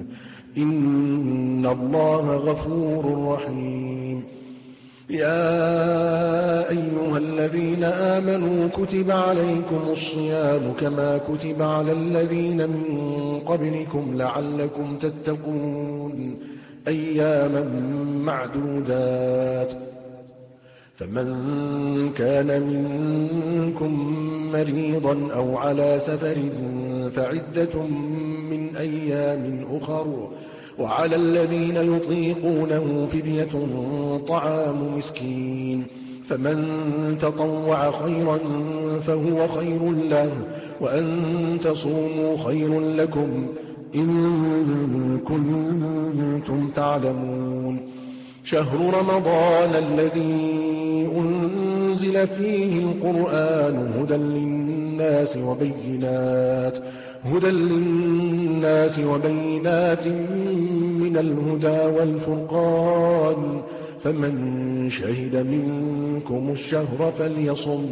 إن الله غفور رحيم. يا أيها الذين آمنوا كتب عليكم الصيام كما كتب على الذين من قبلكم لعلكم تتقون أياما معدودات فمن كان منكم مريضا أو على سفر فعدة من أيام أخر وعلى الذين يطيقونه فدية طعام مسكين فمن تطوع خيرا فهو خير له وأن تصوموا خير لكم إن كنتم تعلمون. شهر رمضان الذي أنزل فيه القرآن هدى للناس وبينات هدى للناس وبينات من الهدى والفرقان فمن شهد منكم الشهر فليصم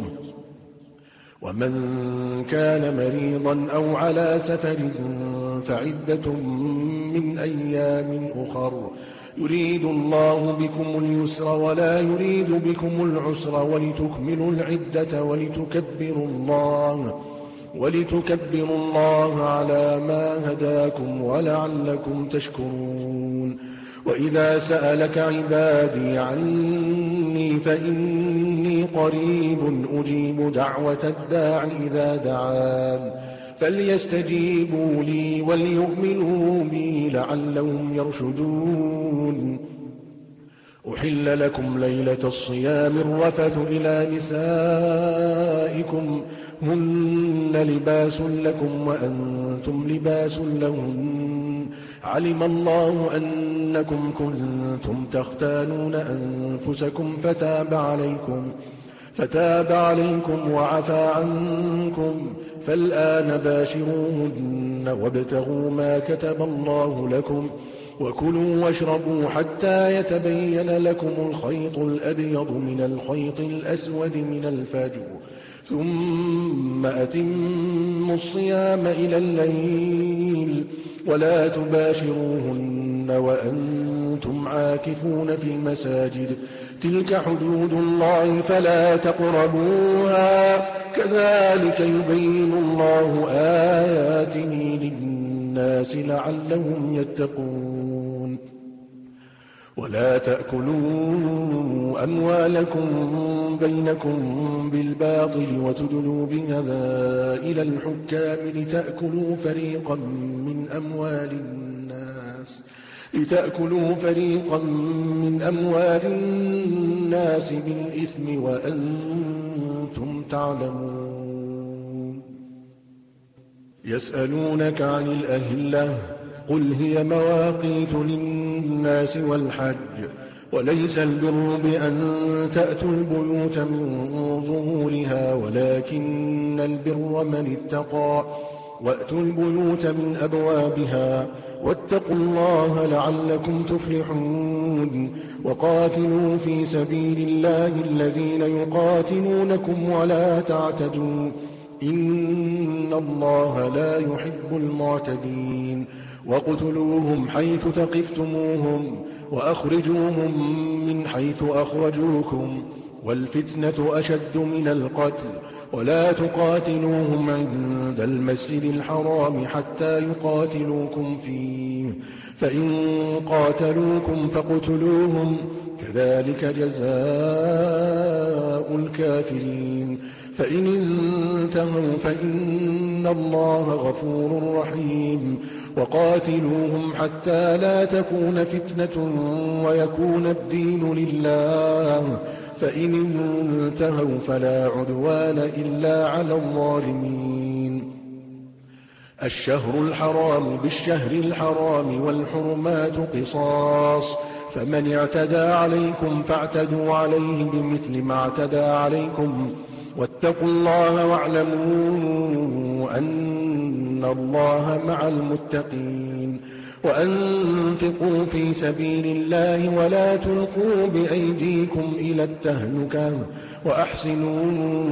ومن كان مريضا أو على سفر فعدة من أيام أخر يريد الله بكم اليسر ولا يريد بكم العسر ولتكملوا العدة ولتكبروا الله ولتكبروا الله على ما هداكم ولعلكم تشكرون. وإذا سألك عبادي عني فإني قريب أجيب دعوة الداع إذا دعان فليستجيبوا لي وليؤمنوا بي لعلهم يرشدون. أحل لكم ليلة الصيام الرفث إلى نسائكم هن لباس لكم وأنتم لباس لهن علم الله أنكم كنتم تختانون أنفسكم فتاب عليكم فتاب عليكم وعفى عنكم فالآن باشروهن وابتغوا ما كتب الله لكم وكلوا واشربوا حتى يتبين لكم الخيط الأبيض من الخيط الأسود من الفجر ثم أتموا الصيام إلى الليل ولا تباشروهن وأنتم عاكفون في المساجد تلك حدود الله فلا تقربوها كذلك يبين الله آياته للناس لعلهم يتقون. ولا تأكلوا أموالكم بينكم بالباطل وتدلوا بهذا إلى الحكام لتأكلوا فريقا من أموال الناس لتأكلوا فريقا من أموال الناس بالإثم وأنتم تعلمون. يسألونك عن الأهلة قل هي مواقيت للناس والحج وليس البر بأن تأتوا البيوت من ظهورها ولكن البر من اتقى وأتوا البيوت من أبوابها واتقوا الله لعلكم تفلحون. وقاتلوا في سبيل الله الذين يقاتلونكم ولا تعتدوا إن الله لا يحب المعتدين. واقتلوهم حيث ثقفتموهم وأخرجوهم من حيث أخرجوكم والفتنة أشد من القتل ولا تقاتلوهم عند المسجد الحرام حتى يقاتلوكم فيه فإن قاتلوكم فاقتلوهم كذلك جزاء الكافرين. فإن انتهوا فإن الله غفور رحيم. وقاتلوهم حتى لا تكون فتنة ويكون الدين لله فإن انتهوا فلا عدوان إلا على الظالمين. الشهر الحرام بالشهر الحرام والحرمات قصاص فمن اعتدى عليكم فاعتدوا عليه بمثل ما اعتدى عليكم واتقوا الله واعلموا أن الله مع المتقين. وأنفقوا في سبيل الله ولا تلقوا بأيديكم إلى التهلكة وأحسنوا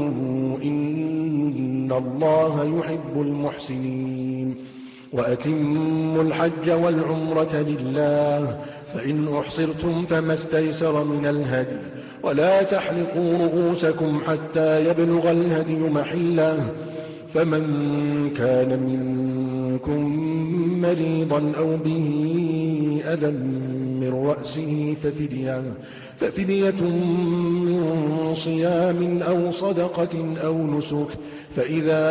إن الله يحب المحسنين. وأتموا الحج والعمرة لله فإن أحصرتم فما استيسر من الهدي ولا تحلقوا رؤوسكم حتى يبلغ الهدي محله فمن كان منكم مريضا أو به أذى من رأسه ففدية, ففدية من صيام أو صدقة أو نسك فإذا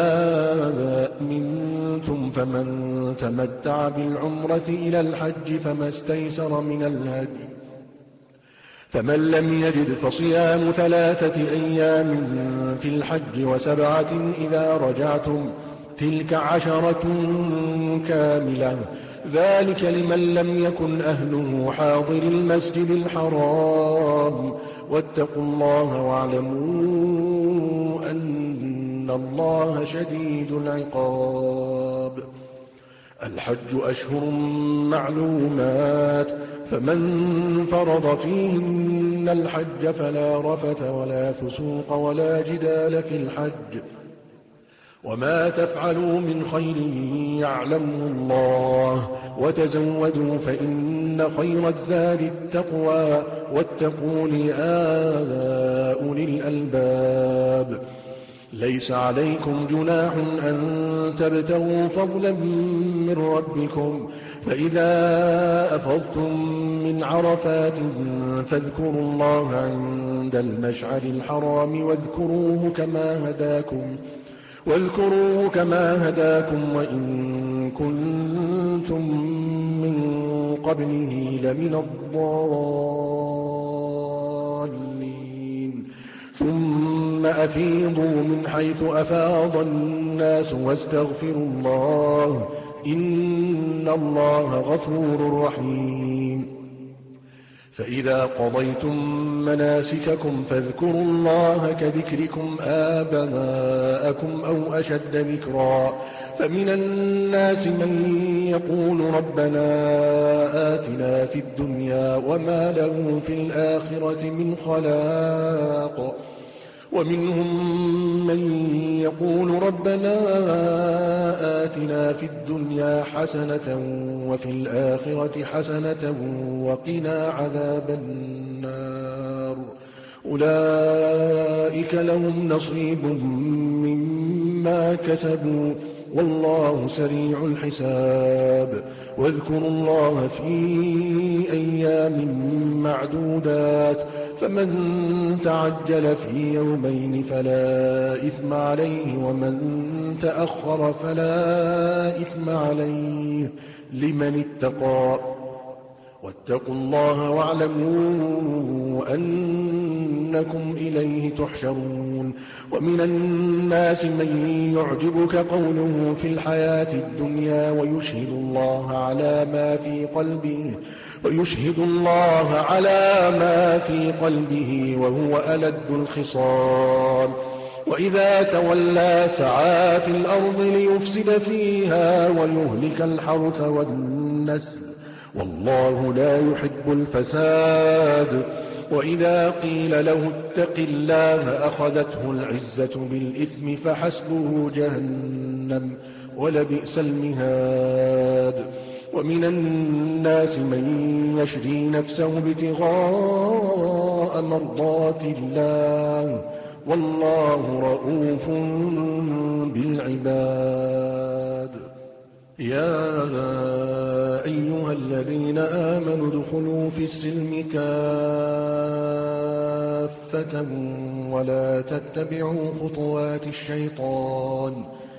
أمنتم فمن تمتع بالعمرة إلى الحج فما استيسر من الهدي فمن لم يجد فصيام ثلاثة أيام في الحج وسبعة إذا رجعتم تلك عشرة كاملة ذلك لمن لم يكن أهله حاضر المسجد الحرام واتقوا الله واعلموا أن الله شديد العقاب. الحج أشهر معلومات فمن فرض فيهن الحج فلا رفث ولا فسوق ولا جدال في الحج وما تفعلوا من خير يعلمه الله وتزودوا فإن خير الزاد التقوى واتقون يا أولي الألباب. ليس عليكم جناح أن تبتغوا فضلا من ربكم فإذا أفضتم من عرفات فاذكروا الله عند المشعر الحرام واذكروه كما هداكم واذكروه كما هداكم وإن كنتم من قبله لمن الضالين. ثم أفيضوا من حيث أفاض الناس واستغفروا الله إن الله غفور رحيم. فإذا قضيتم مناسككم فاذكروا الله كذكركم آباءكم أو أشد ذكرا فمن الناس من يقول ربنا آتنا في الدنيا وما له في الآخرة من خلاق ومنهم من يقول ربنا آتنا في الدنيا حسنة وفي الآخرة حسنة وقنا عذاب النار أولئك لهم نصيب مما كسبوا والله سريع الحساب. واذكروا الله في أيام معدودات، فمن تعجل في يومين فلا إثم عليه، ومن تأخر فلا إثم عليه لمن اتقى. واتقوا الله واعلموا أنكم إليه تحشرون. ومن الناس من يعجبك قوله في الحياة الدنيا ويشهد الله على ما في قلبه ويشهد الله على ما في قلبه وهو ألد الخصام. وإذا تولى سعى في الأرض ليفسد فيها ويهلك الحرث والنسل، والله لا يحب الفساد. وإذا قيل له اتق الله أخذته العزة بالإثم فحسبه جهنم ولبئس المهاد. ومن الناس من يشري نفسه ابتغاء مرضات الله، والله رؤوف بالعباد. يا أيها الذين آمنوا ادخلوا في السلم كافة ولا تتبعوا خطوات الشيطان،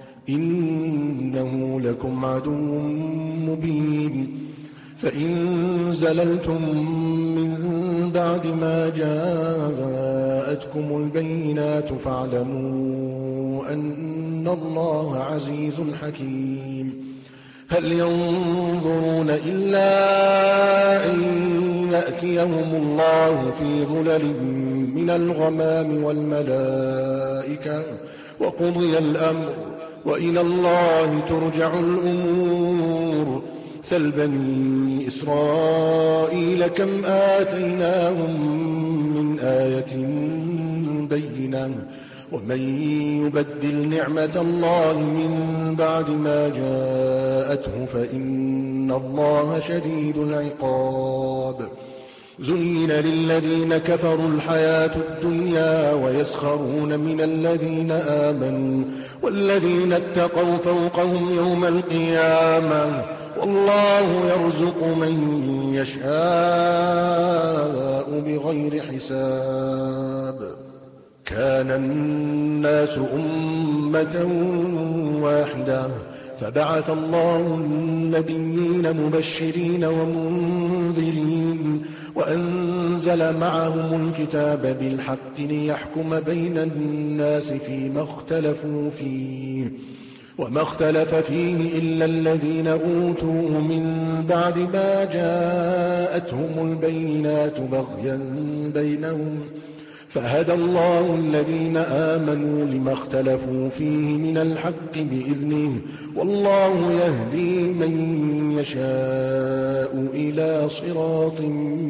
إنه لكم عدو مبين. فإن زللتم من بعد ما جاءتكم البينات فاعلموا أن الله عزيز حكيم. هل ينظرون إلا أن يأتيهم الله في ظلل من الغمام والملائكة وقضي الأمر وإلى الله ترجع الأمور. سل بني إسرائيل كم آتيناهم من آية بينة، ومن يبدل نعمة الله من بعد ما جاءته فإن الله شديد العقاب. زين للذين كفروا الحياة الدنيا ويسخرون من الذين آمنوا والذين اتقوا فوقهم يوم القيامة، والله يرزق من يشاء بغير حساب. كان الناس أمة واحدة فبعث الله النبيين مبشرين ومنذرين وأنزل معهم الكتاب بالحق ليحكم بين الناس فيما اختلفوا فيه، وما اختلف فيه إلا الذين أوتوه من بعد ما جاءتهم البينات بغيا بينهم، فهدى الله الذين آمنوا لما اختلفوا فيه من الحق بإذنه، والله يهدي من يشاء إلى صراط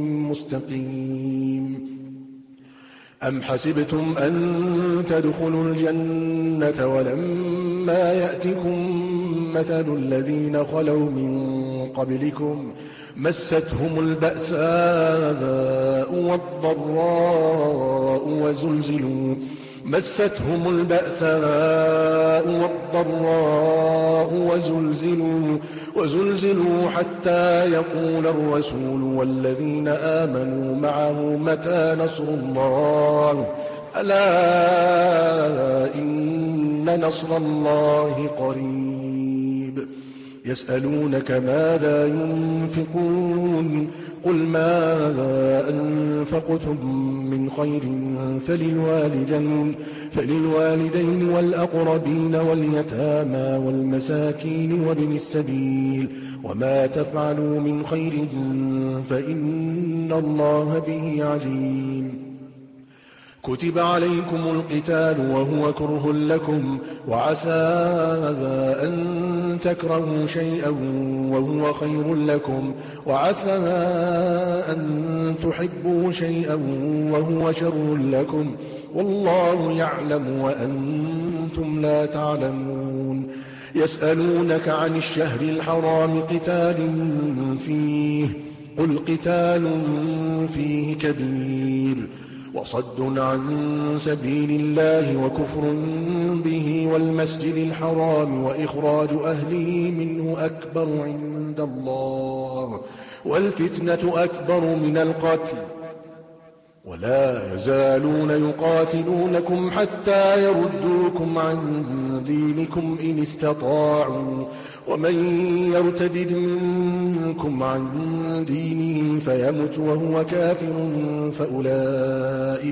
مستقيم. أم حسبتم أن تدخلوا الجنة ولما يأتكم مثل الذين خلوا من قبلكم مستهم البأساء والضراء وزلزلوا مستهم البأساء والضراء وزلزلوا وزلزلوا حتى يقول الرسول والذين آمنوا معه متى نصر الله، ألا إن نصر الله قريب. يسألونك ماذا ينفقون قل ماذا أنفقتم من خير فللوالدين, فللوالدين والأقربين واليتامى والمساكين وابن السبيل وما تفعلوا من خير فإن الله به عليم. كتب عليكم القتال وهو كره لكم وعسى أن تكرهوا شيئا وهو خير لكم وعسى أن تحبوا شيئا وهو شر لكم والله يعلم وأنتم لا تعلمون. يسألونك عن الشهر الحرام قتال فيه قل قتال فيه كبير وصد عن سبيل الله وكفر به والمسجد الحرام وإخراج أهله منه أكبر عند الله والفتنة أكبر من القتل ولا يزالون يقاتلونكم حتى يردوكم عن دينكم إن استطاعوا ومن يرتد منكم عن دينه فيمت وهو كافر فأولئك,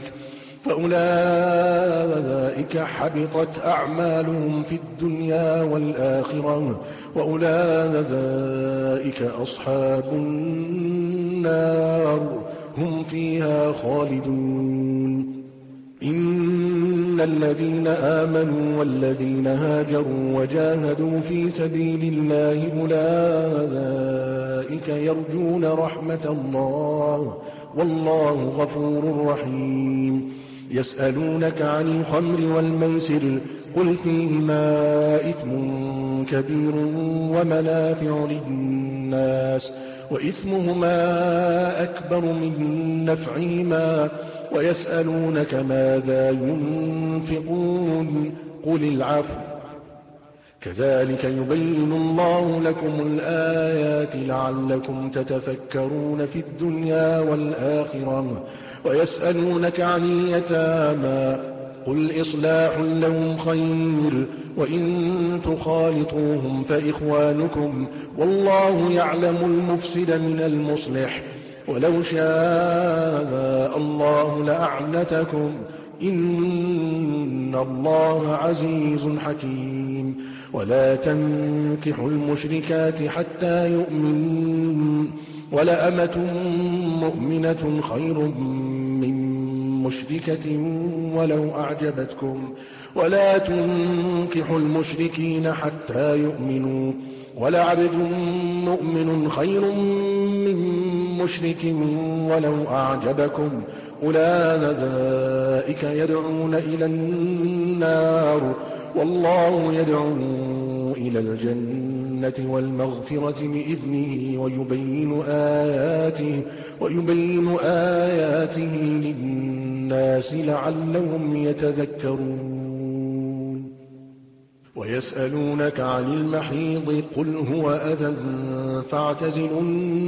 فأولئك حبطت أعمالهم في الدنيا والآخرة وأولئك أصحاب النار هم فيها خالدون. إن الذين آمنوا والذين هاجروا وجاهدوا في سبيل الله أولئك يرجون رحمة الله والله غفور رحيم. يسألونك عن الخمر والميسر قل فيهما إثم كبير ومنافع للناس وإثمهما أكبر من نفعهما ويسألونك ماذا ينفقون قل العفو كذلك يبين الله لكم الآيات لعلكم تتفكرون في الدنيا والآخرة. ويسألونك عن اليتامى قل إصلاح لهم خير وإن تخالطوهم فإخوانكم والله يعلم المفسد من المصلح ولو شاء الله لأعنتكم إن الله عزيز حكيم. ولا تنكحوا المشركات حتى يؤمنوا ولأمة مؤمنة خير من مشركة ولو أعجبتكم ولا تنكحوا المشركين حتى يؤمنوا ولعبد مؤمن خير من مشرك ولو أعجبكم أولئك يدعون إلى النار والله يدعو إلى الجنة والمغفرة بإذنه ويبين آياته, ويبين آياته للناس لعلهم يتذكرون. ويسألونك عن المحيض قل هو أذى فاعتزلوا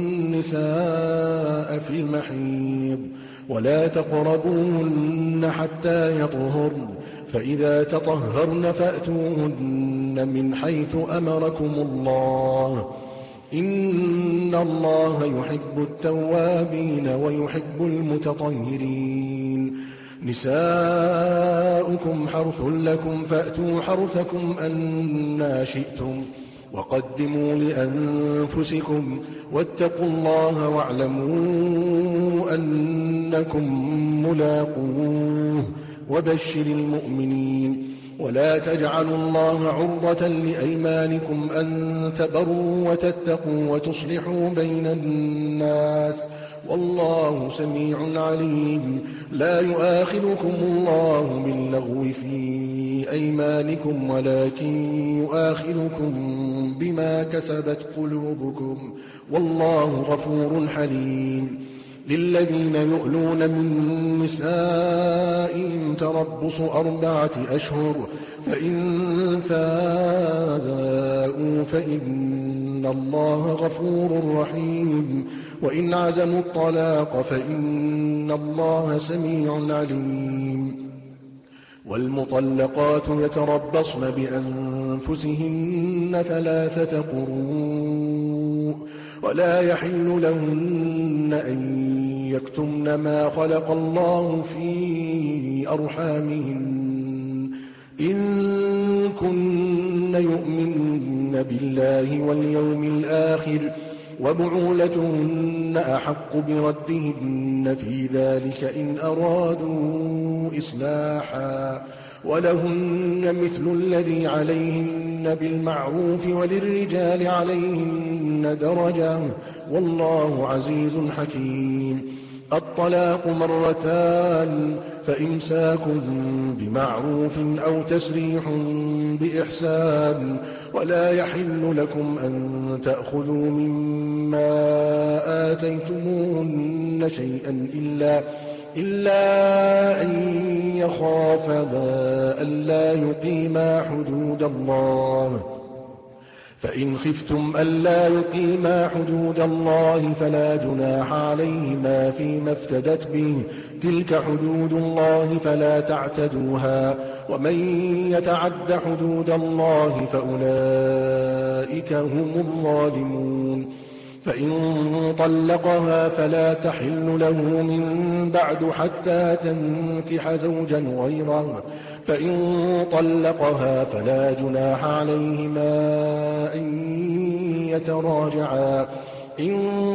النساء في المحيض ولا تقربوهن حتى يطهرن فإذا تطهرن فأتوهن من حيث أمركم الله إن الله يحب التوابين ويحب المتطهرين. نساؤكم حرث لكم فأتوا حرثكم أنى شئتم وقدموا لأنفسكم واتقوا الله واعلموا أنكم ملاقوه وبشر المؤمنين. ولا تجعلوا الله عرضة لأيمانكم أن تبروا وتتقوا وتصلحوا بين الناس والله سميع عليم. لا يؤاخذكم الله باللغو في أيمانكم ولكن يؤاخذكم بما كسبت قلوبكم والله غفور حليم. للذين يؤلون من نسائهم تربص أربعة أشهر فإن فاءوا فإن الله غفور رحيم. وإن عزموا الطلاق فإن الله سميع عليم. والمطلقات يتربصن بأنفسهن ثلاثة قروء ولا يحل لهن أن يكتمن ما خلق الله في أرحامهن إن كن يؤمن بالله واليوم الآخر وبعولتهن أحق بردهن في ذلك إن أرادوا إصلاحا ولهن مثل الذي عليهن بالمعروف وللرجال عليهن درجة والله عزيز حكيم. الطلاق مرتان فإمساك بمعروف أو تسريح بإحسان ولا يحل لكم أن تأخذوا مما آتيتموهن شيئا إلا إلا أن يخافا ألا يقيما حدود الله. فإن خفتم ألا يقيما حدود الله فلا جناح عليهما فيما افتدت به، تلك حدود الله فلا تعتدوها، ومن يتعد حدود الله فأولئك هم الظالمون. فإن طلقها فلا تحل له من بعد حتى تنكح زوجا غيره، فإن طلقها فلا جناح عليهما أن يتراجعا إن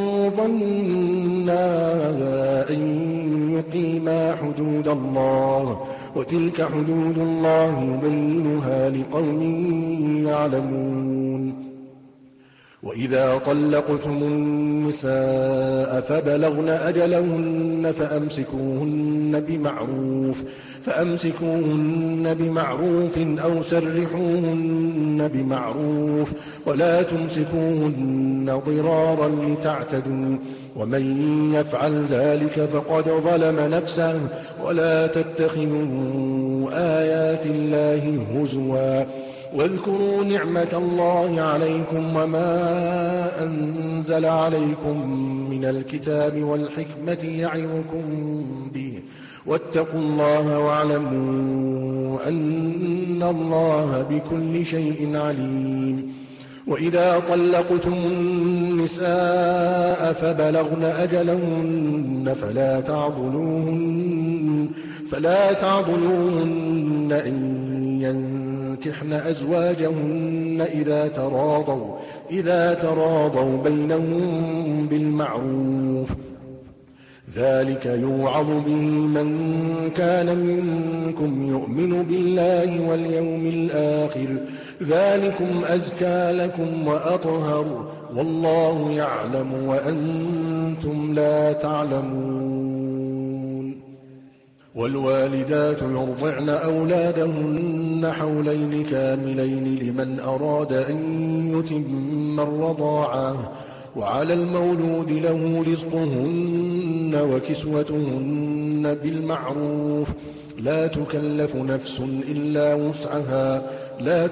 ظنا أن يقيما حدود الله، وتلك حدود الله يبينها لقوم يعلمون. وإذا طلقتم النساء فبلغن أجلهن فأمسكوهن بمعروف فأمسكوهن بمعروف أو سرحوهن بمعروف، ولا تمسكوهن ضرارا لتعتدوا، ومن يفعل ذلك فقد ظلم نفسه. ولا تتخذوا آيات الله هزوا، واذكروا نعمة الله عليكم وما أنزل عليكم من الكتاب والحكمة يعظكم به، واتقوا الله واعلموا أن الله بكل شيء عليم. وإذا طلقتم النساء فبلغن أجلهن فلا تعضلوهن, فلا تعضلوهن أن ينكحن أزواجهن إذا تراضوا, إذا تراضوا بينهم بالمعروف. ذلك يوعظ به من كان منكم يؤمن بالله واليوم الآخر، ذلكم أزكى لكم وأطهر، والله يعلم وأنتم لا تعلمون. والوالدات يرضعن أولادهن حولين كاملين لمن أراد أن يتم الرضاعة، وعلى المولود له رزقهن وكسوتهن بالمعروف، لا تكلف نفس إلا وسعها، لا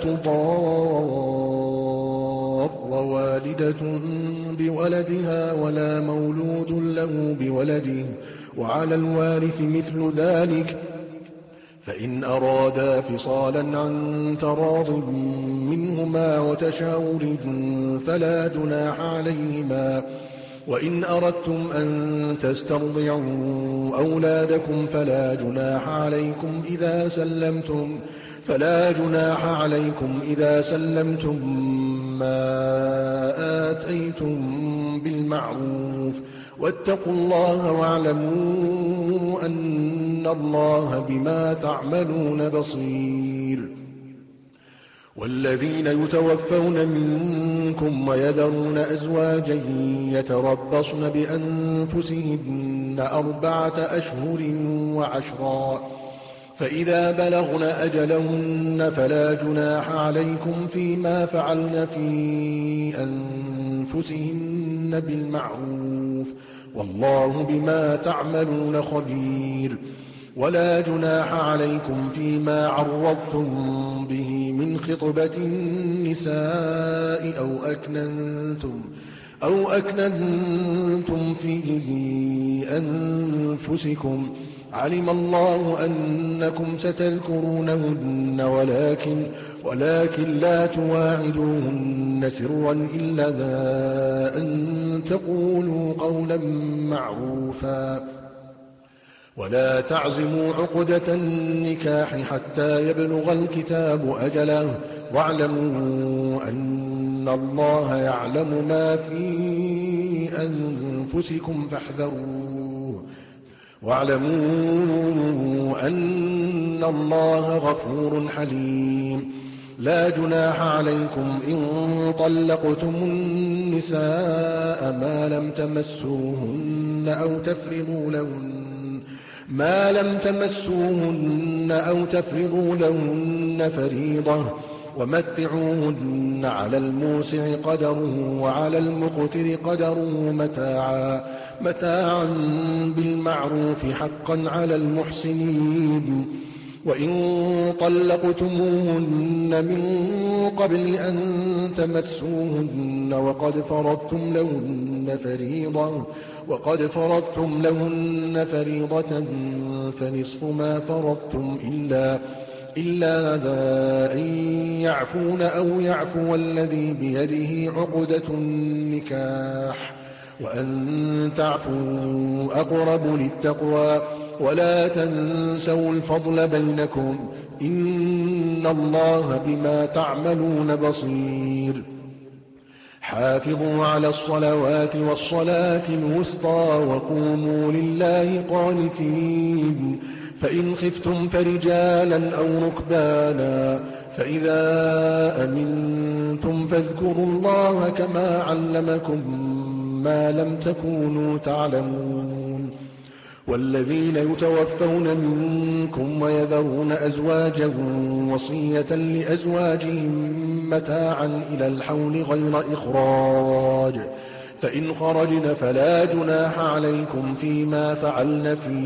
تضار والدة بولدها ولا مولود له بولده، وعلى الوارث مثل ذلك، فإن أرادا فصالا عن تراض منهما وتشاور فلا جناح عليهما. وإن أردتم أن تسترضعوا أولادكم فلا جناح عليكم إذا سلمتم فلا جناح عليكم إذا سلمتم ما آتيتم بالمعروف، واتقوا الله واعلموا أن الله بما تعملون بصير. والذين يتوفون منكم ويذرون أزواجا يتربصن بأنفسهن أربعة أشهر وعشرا، فإذا بلغن أجلهن فلا جناح عليكم فيما فعلن في أنفسهن بالمعروف، والله بما تعملون خبير. ولا جناح عليكم فيما عرضتم به من خطبة النساء أو أكننتم أو أكننتم في أنفسكم، علم الله أنكم ستذكرونهن ولكن, ولكن لا تواعدوهن سرا إلا أن تقولوا قولا معروفا. ولا تعزموا عقدة النكاح حتى يبلغ الكتاب أجله، واعلموا أن الله يعلم ما في أنفسكم فاحذروه، واعلموا أن الله غفور حليم. لا جناح عليكم إن طلقتم النساء ما لم تمسوهن أو تفرضوا لهن ما لم تمسوهن أو تفرضوا لهن فريضة، ومتعوهن على الموسع قدره وعلى المقتر قدره متاعا, متاعا بالمعروف حقا على المحسنين. وإن طلقتموهن من قبل أن تمسوهن وقد فرضتم لهن فريضة وقد فرضتم لهن فريضة فنصف ما فرضتم إلا إلا ذا أن يعفون أو يعفو الذي بيده عقدة النكاح وأن تعفوا أقرب للتقوى ولا تنسوا الفضل بينكم إن الله بما تعملون بصير. حافظوا على الصلوات والصلاة الوسطى وقوموا لله قانتين. فإن خفتم فرجالا أو ركبانا فإذا أمنتم فاذكروا الله كما علمكم ما لم تكونوا تعلمون. والذين يتوفون منكم ويذرون أزواجا وصية لأزواجهم متاعا إلى الحول غير إخراج فإن خرجن فلا جناح عليكم فيما فعلن في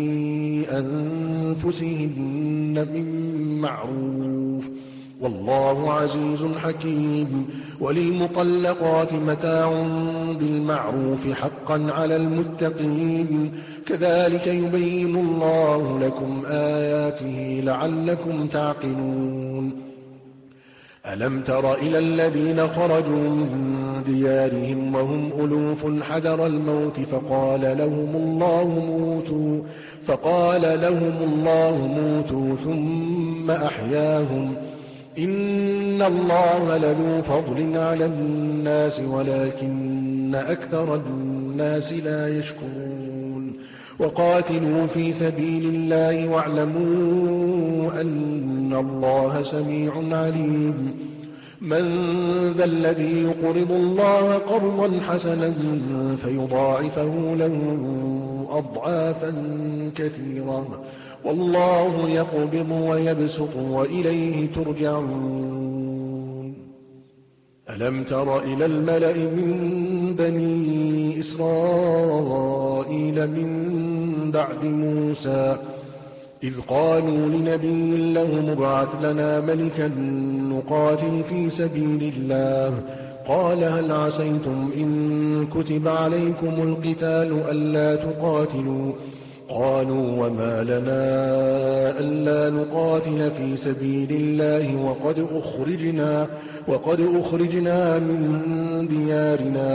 أنفسهن من معروف والله عزيز حكيم. وللمطلقات متاع بالمعروف حقا على المتقين كذلك يبين الله لكم آياته لعلكم تعقلون. ألم تر إلى الذين خرجوا من ديارهم وهم ألوف حذر الموت فقال لهم الله موتوا فقال لهم الله موتوا ثم أحياهم إن الله لذو فضل على الناس ولكن أكثر الناس لا يشكرون. وقاتلوا في سبيل الله واعلموا أن الله سميع عليم. من ذا الذي يقرض الله قرضا حسنا فيضاعفه له أضعافا كثيرة والله يقبض ويبسط وإليه ترجعون. ألم تر إلى الملأ من بني إسرائيل من بعد موسى إذ قالوا لنبي له مبعث لنا ملكا نقاتل في سبيل الله قال هل عسيتم إن كتب عليكم القتال ألا تقاتلوا قالوا وما لنا ألا نقاتل في سبيل الله وقد أخرجنا, وقد أخرجنا من ديارنا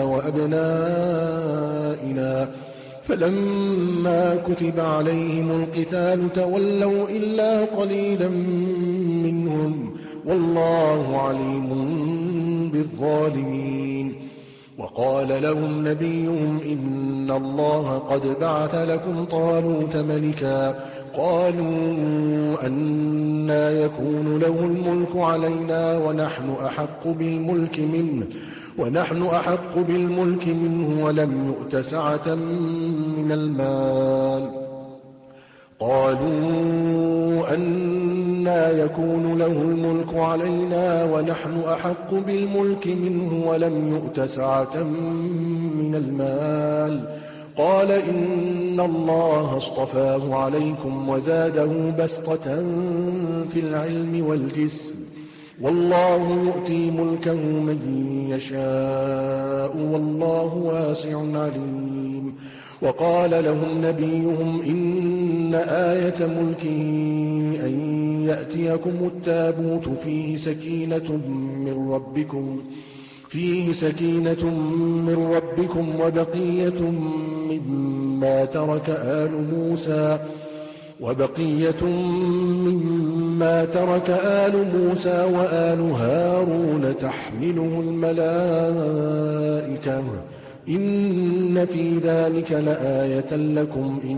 وأبنائنا فلما كتب عليهم القتال تولوا إلا قليلا منهم والله عليم بالظالمين. وقال لهم نبيهم إن الله قد بعث لكم طالوت ملكا قالوا أنى يكون له الملك علينا ونحن أحق بالملك منه ونحن أحق بالملك منه ولم يؤت سعة من المال قالوا أنى يكون له الملك علينا ونحن أحق بالملك منه ولم يؤت سعة من المال قال إن الله اصطفاه عليكم وزاده بسطة في العلم والجسم والله يؤتي ملكه من يشاء والله واسع عليم. وقال لهم نبيهم إن آية ملكه أن يأتيكم التابوت فيه سكينة من ربكم فيه سكينة من ربكم وبقية مما ترك آل موسى وبقية مما ترك آل موسى وآل هارون تحمله الملائكة إن في ذلك لآية لكم إن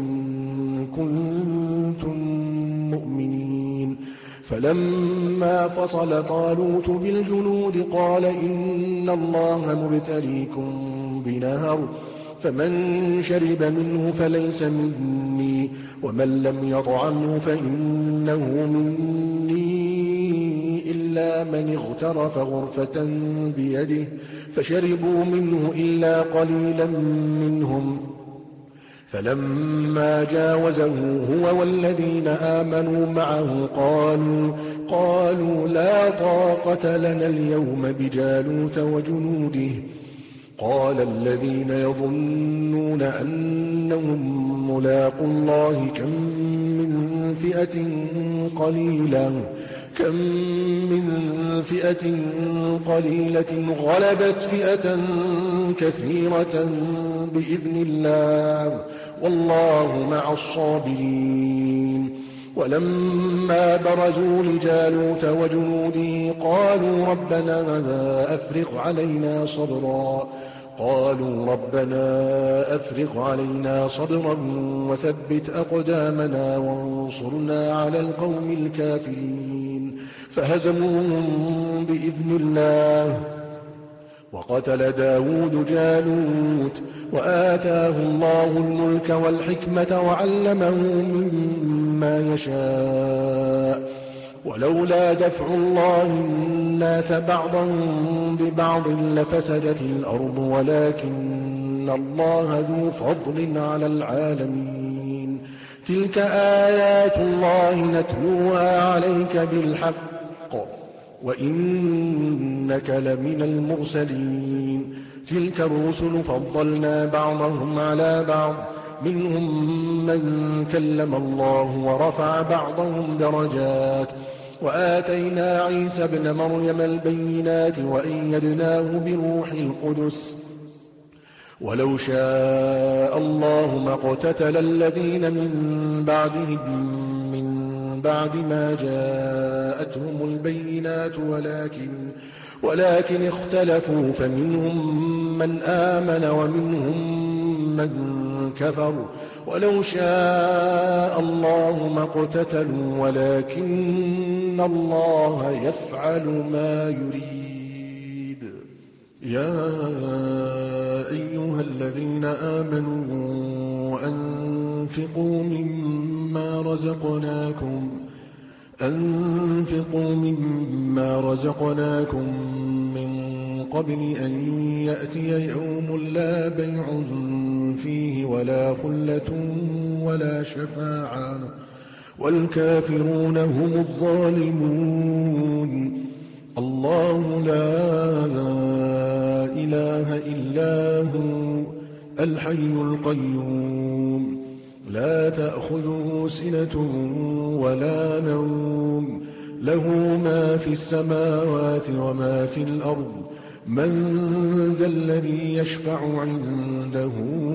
كنتم مؤمنين. فلما فصل طالوت بالجنود قال إن الله مبتليكم بنهر فمن شرب منه فليس مني ومن لم يطعمه فإنه مني إلا إلا من اغترف غرفة بيده فشربوا منه إلا قليلا منهم. فلما جاوزه هو والذين آمنوا معه قالوا, قالوا لا طاقة لنا اليوم بجالوت وجنوده. قال الذين يظنون أنهم ملاقوا الله كم من فئة قليلة كم من فئة قليلة غلبت فئة كثيرة بإذن الله والله مع الصابرين. ولما برزوا لجالوت وجنوده قالوا ربنا أفرغ علينا صبرا قالوا ربنا أفرغ علينا صبرا وثبت أقدامنا وانصرنا على القوم الكافرين. فهزموهم بإذن الله. وقتل داود جالوت وآتاه الله الملك والحكمة وعلمه مما يشاء. ولولا دفع الله الناس بعضهم ببعض لفسدت الأرض ولكن الله ذو فضل على العالمين. تلك آيات الله نتلوها عليك بالحق وإنك لمن المرسلين. تلك الرسل فضلنا بعضهم على بعض منهم من كلم الله ورفع بعضهم درجات وآتينا عيسى ابن مريم البينات وأيدناه بروح القدس. ولو شاء الله ما اقتتل الذين من بعدهم من بعد ما جاءتهم البينات ولكن, ولكن اختلفوا فمنهم من آمن ومنهم من كفر. ولو شاء الله ما اقتتلوا ولكن الله يفعل ما يريد. يا أيها الذين آمنوا أنفقوا مما رزقناكم أنفقوا مما رزقناكم من قبل أن يأتي يوم لا بيع فيه ولا خلة ولا شفاعة والكافرون هم الظالمون. الله لا إله إلا هو الحي القيوم لا تأخذه سنة ولا نوم له ما في السماوات وما في الأرض من ذا الذي يشفع عنده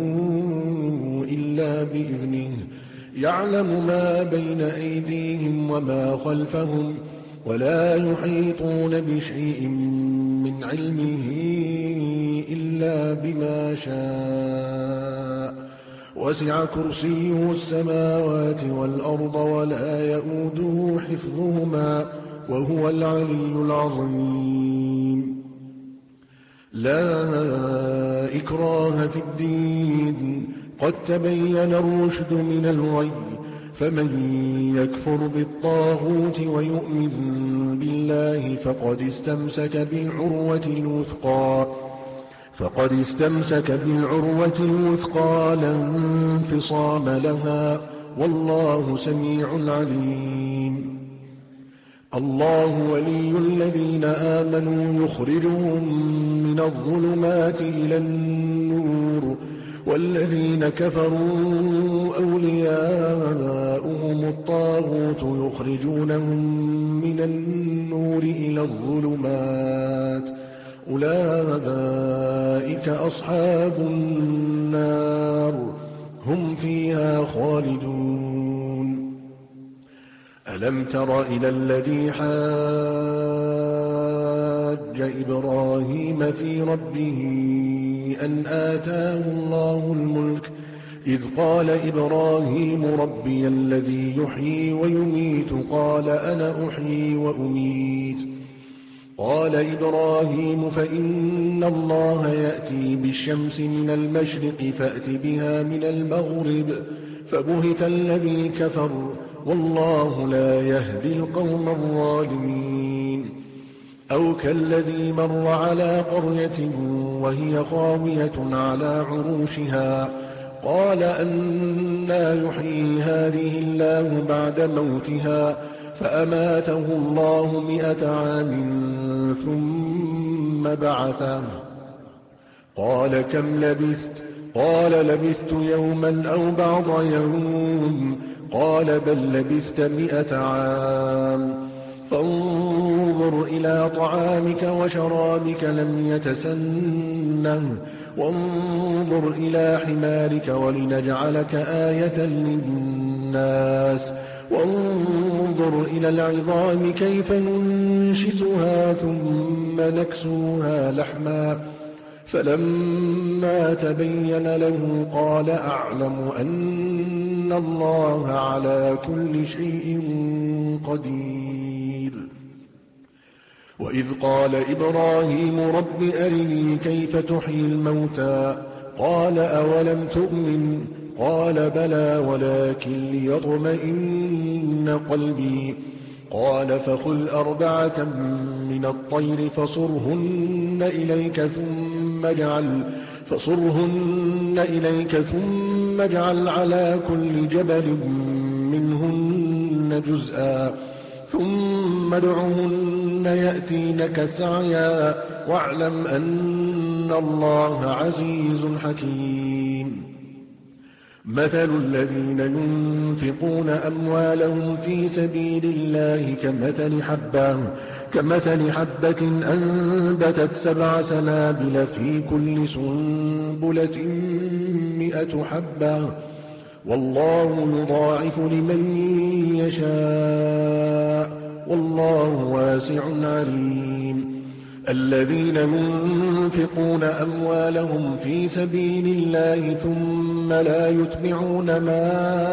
إلا بإذنه يعلم ما بين أيديهم وما خلفهم ولا يحيطون بشيء من علمه إلا بما شاء وسع كرسيه السماوات والأرض ولا يؤوده حفظهما وهو العلي العظيم. لا إكراه في الدين قد تبين الرشد من الغي فمن يكفر بالطاغوت ويؤمن بالله فقد استمسك بالعروة الوثقى فقد استمسك بالعروة الوثقى لا انفصام لها والله سميع عليم. الله ولي الذين آمنوا يخرجهم من الظلمات إلى النور والذين كفروا أولياؤهم الطاغوت يخرجونهم من النور إلى الظلمات أولئك أصحاب النار هم فيها خالدون. ألم تر إلى الذي حاج إبراهيم في ربه أن آتاه الله الملك إذ قال إبراهيم ربي الذي يحيي ويميت قال أنا أحيي وأميت قال إبراهيم فإن الله يأتي بالشمس من المشرق فأت بها من المغرب فبهت الذي كفر والله لا يهدي القوم الظالمين. أو كالذي مر على قرية وهي خاوية على عروشها قال أنى يحيي هذه الله بعد موتها فأماته الله مئة عام ثم بعثه قال كم لبثت قال لبثت يوما أو بعض يوم قال بل لبثت مئة عام فانظر إلى طعامك وشرابك لم يتسنه وانظر إلى حمارك ولنجعلك آية للناس وانظر إلى العظام كيف ننشزها ثم نكسوها لحما فلما تبين له قال أعلم أن الله على كل شيء قدير. وإذ قال إبراهيم رب أرني كيف تحيي الموتى قال أولم تؤمن قال بلى ولكن ليطمئن قلبي قال فخذ أربعة من الطير فصرهن إليك ثم اجعل فصرهن إليك ثم اجعل على كل جبل منهن جزءا ثم ادعهن يأتينك سعيا واعلم أن الله عزيز حكيم. مثل الذين ينفقون أموالهم في سبيل الله كمثل حبة كمثل حبة أنبتت سبع سنابل في كل سنبلة مئة حبة والله يضاعف لمن يشاء والله واسع عليم. الذين ينفقون أموالهم في سبيل الله ثم لا يتبعون ما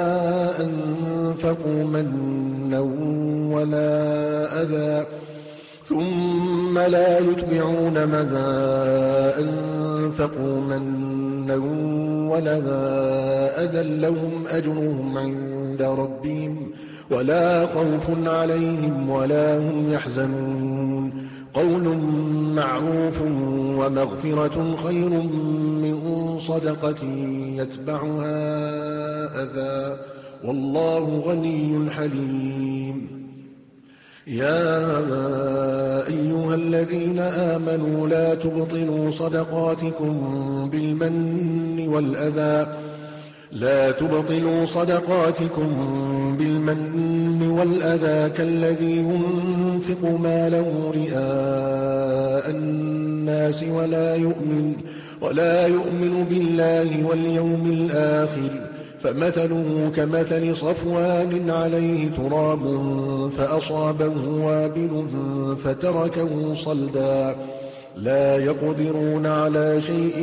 أنفقوا منا ولا أذى ثم لا يتبعون ما أنفقوا منا ولا أذى لهم أجرهم عند ربهم ولا خوف عليهم ولا هم يحزنون. قول معروف ومغفرة خير من صدقة يتبعها أذى والله غني حليم. يا أيها الذين آمنوا لا تبطلوا صدقاتكم بالمن والأذى لا تبطلوا صدقاتكم بالمن والأذى كالذي ينفق ماله رئاء الناس ولا يؤمن ولا يؤمن بالله واليوم الآخر فمثله كمثل صفوان عليه تراب فأصابه وابل فتركه صلدا لا يقدرون على شيء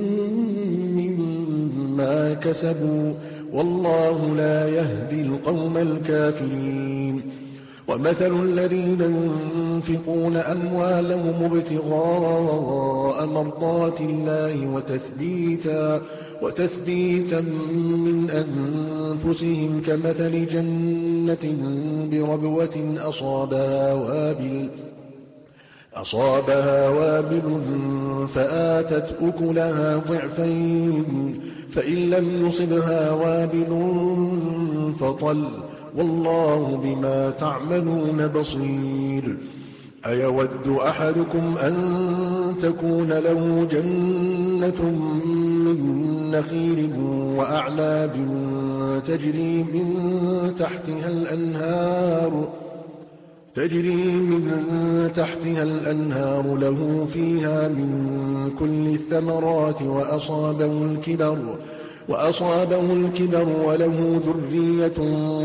مما كسبوا والله لا يهدي القوم الكافرين. ومثل الذين ينفقون أموالهم ابتغاء مرضات الله وتثبيتا, وتثبيتا من أنفسهم كمثل جنة بربوة أصابها وابل أصابها وابل فآتت أكلها ضعفين فإن لم يصبها وابل فطل والله بما تعملون بصير. أيود أحدكم أن تكون له جنة من نخيل وأعناب تجري من تحتها الأنهار تجري من تحتها الأنهار له فيها من كل الثمرات وأصابه الكبر وأصابه الكبر وله ذرية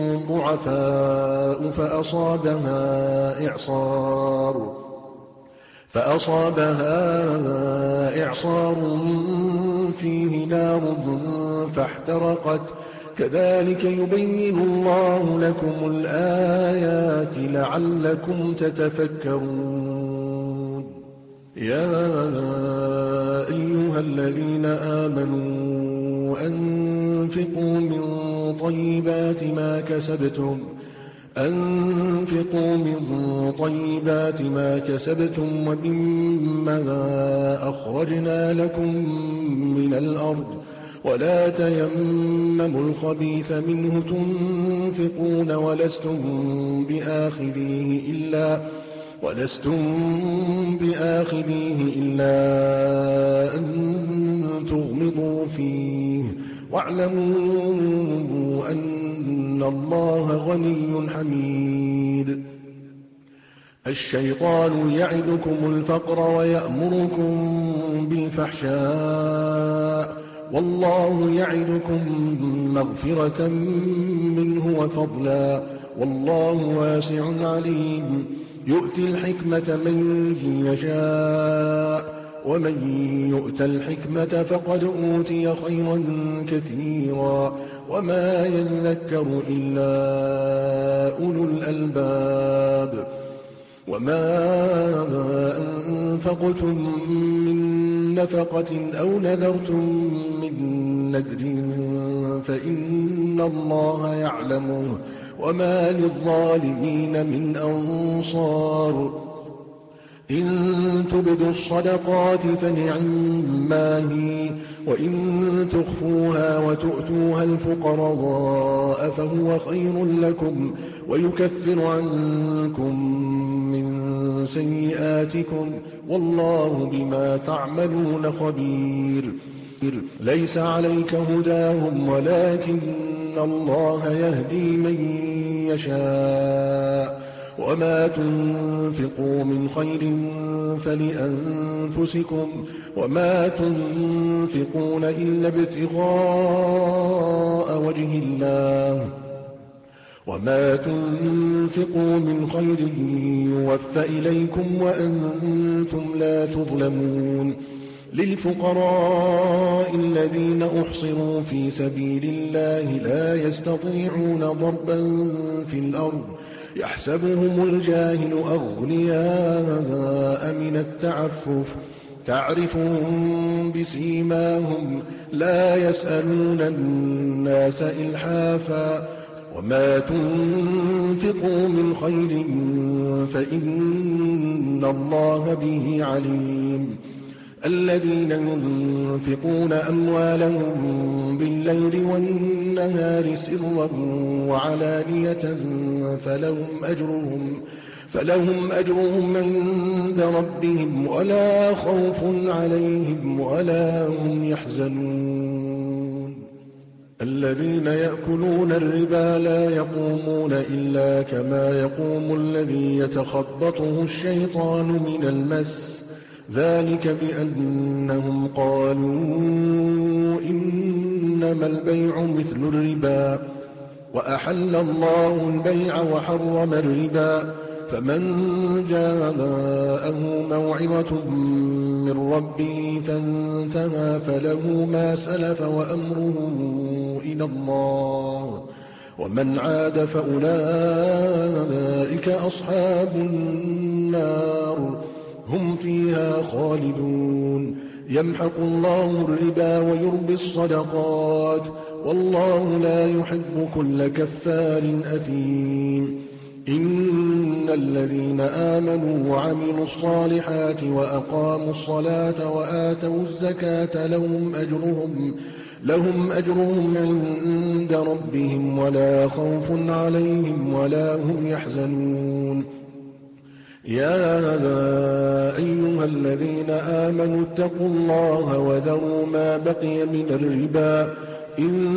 ضعفاء فأصابها إعصار فأصابها إعصار فيه نار فاحترقت كذلك يبين الله لكم الآيات لعلكم تتفكرون. يا أيها الذين آمنوا أنفقوا من طيبات ما كسبتم أنفقوا من طيبات ما كسبتم ومما أخرجنا لكم من الأرض ولا تيمموا الخبيث منه تنفقون ولستم بآخذيه إلا ولستم بآخذيه إلا أن تغمضوا فيه واعلموا أن الله غني حميد. الشيطان يعدكم الفقر ويأمركم بالفحشاء والله يعدكم مغفرة منه وفضلا والله واسع عليم. يؤتي الحكمة من يشاء ومن يؤت الحكمة فقد أوتي خيرا كثيرا وما يذكر إلا أولو الألباب. وما أنفقتم من نفقة أو نذرتم من نذر فإن الله يعلمه وما للظالمين من أنصار. إن تبدوا الصدقات فنعما هي وإن تخفوها وتؤتوها الفقراء فهو خير لكم ويكفر عنكم من سيئاتكم والله بما تعملون خبير. ليس عليك هداهم ولكن الله يهدي من يشاء وما تنفقوا من خير فلأنفسكم وما تنفقون إلا ابتغاء وجه الله وما تنفقوا من خير يوفى إليكم وأنتم لا تظلمون. للفقراء الذين أحصروا في سبيل الله لا يستطيعون ضربا في الأرض يحسبهم الجاهل أغنياء من التعفف تعرفهم بسيماهم لا يسألون الناس إلحافا وما تنفقوا من خير فإن الله به عليم. الذين ينفقون أموالهم بالليل والنهار سرا وعلانية فلهم أجرهم فلهم أجرهم عند ربهم ولا خوف عليهم ولا هم يحزنون. الذين يأكلون الربا لا يقومون إلا كما يقوم الذي يتخبطه الشيطان من المس ذلك بأنهم قالوا إنما البيع مثل الربا وأحل الله البيع وحرم الربا فمن جاءه موعظة من ربه فانتهى فله ما سلف وأمره إلى الله ومن عاد فأولئك أصحاب النار هم فيها خالدون. يمحق الله الربا ويربي الصدقات والله لا يحب كل كفار أثيم. إن الذين آمنوا وعملوا الصالحات وأقاموا الصلاة وآتوا الزكاة لهم أجرهم لهم أجرهم عند ربهم ولا خوف عليهم ولا هم يحزنون. يا أيها الذين آمنوا اتقوا الله وذروا ما بقي من الربا إن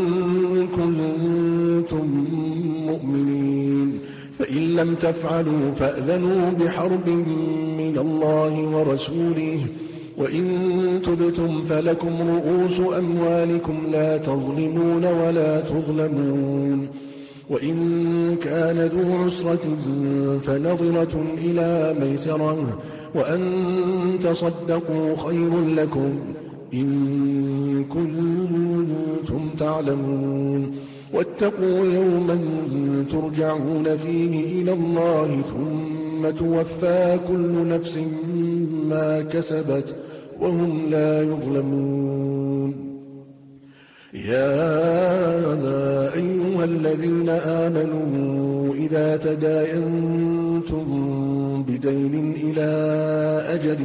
كنتم مؤمنين فإن لم تفعلوا فأذنوا بحرب من الله ورسوله وإن تبتم فلكم رؤوس أموالكم لا تظلمون ولا تظلمون. وإن كان ذو عسرة فنظرة إلى ميسرة وأن تصدقوا خير لكم إن كنتم تعلمون. واتقوا يوما ترجعون فيه إلى الله ثم توفى كل نفس ما كسبت وهم لا يظلمون. يا أيها الذين آمنوا إذا تداينتم بدين إلى أجل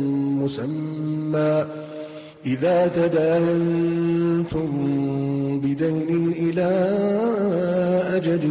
مسمى إذا تداينتم بدين إلى أجل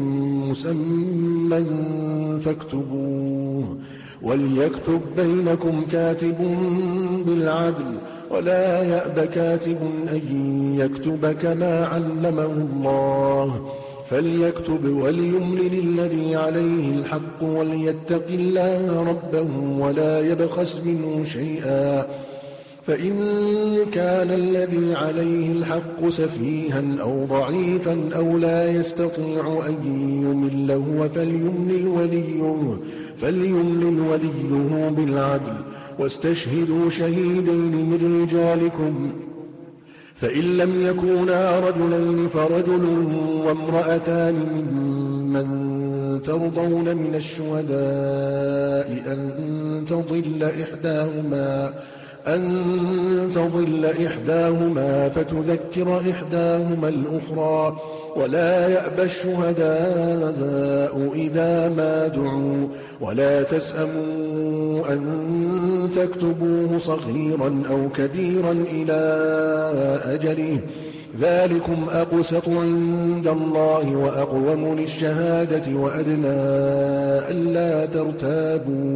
مسمى فاكتبوه وليكتب بينكم كاتب بالعدل ولا يأب كاتب أن يكتب كما علمه الله فليكتب وليملل الذي عليه الحق وليتق الله ربه ولا يبخس منه شيئا فإن كان الذي عليه الحق سفيها أو ضعيفا أو لا يستطيع أن يمل هو فليملل وليه, فليملل وليه بالعدل واستشهدوا شهيدين من رجالكم فإن لم يكونا رجلين فرجل وامرأتان ممن ترضون من الشهداء أن تضل إحداهما أن تضل إحداهما فتذكر إحداهما الأخرى ولا يأبى الشهداء إذا ما دعوا ولا تسأموا أن تكتبوه صغيرا أو كبيرا إلى أجله ذلكم أقسط عند الله وأقوم للشهادة وأدنى ألا ترتابوا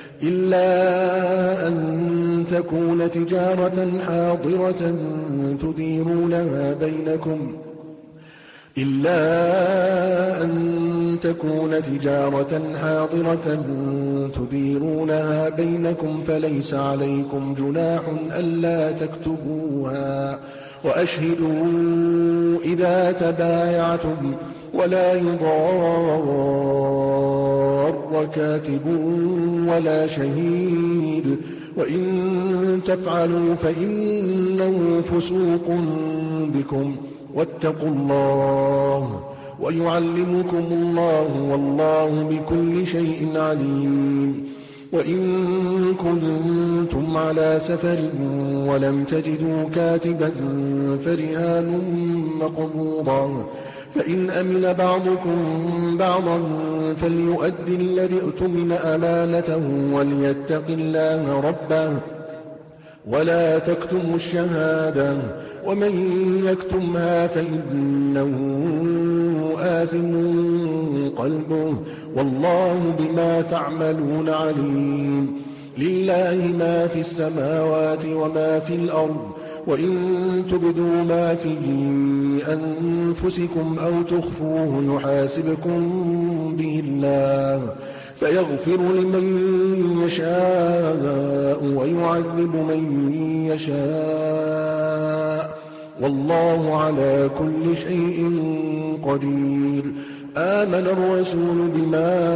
إلا أن تكون تجارة حاضرة تديرونها بينكم إلا أن تكون تجارة حاضرة تديرونها بينكم فليس عليكم جناح ألا تكتبوها وأشهدوا إذا تبايعتم ولا يضار كاتب ولا شهيد وإن تفعلوا فإنه فسوق بكم واتقوا الله ويعلمكم الله والله بكل شيء عليم وإن كنتم على سفر ولم تجدوا كاتبا فرهان مقبوضا فإن أمن بعضكم بعضا فليؤدي الذي اؤتمن أمانته وليتق الله ربه ولا تكتموا الشهادة ومن يكتمها فإنه آثم قلبه والله بما تعملون عليم لله ما في السماوات وما في الأرض وإن تبدوا ما في أنفسكم أو تخفوه يحاسبكم به الله فيغفر لمن يشاء ويعذب من يشاء والله على كل شيء قدير آمن الرسول بما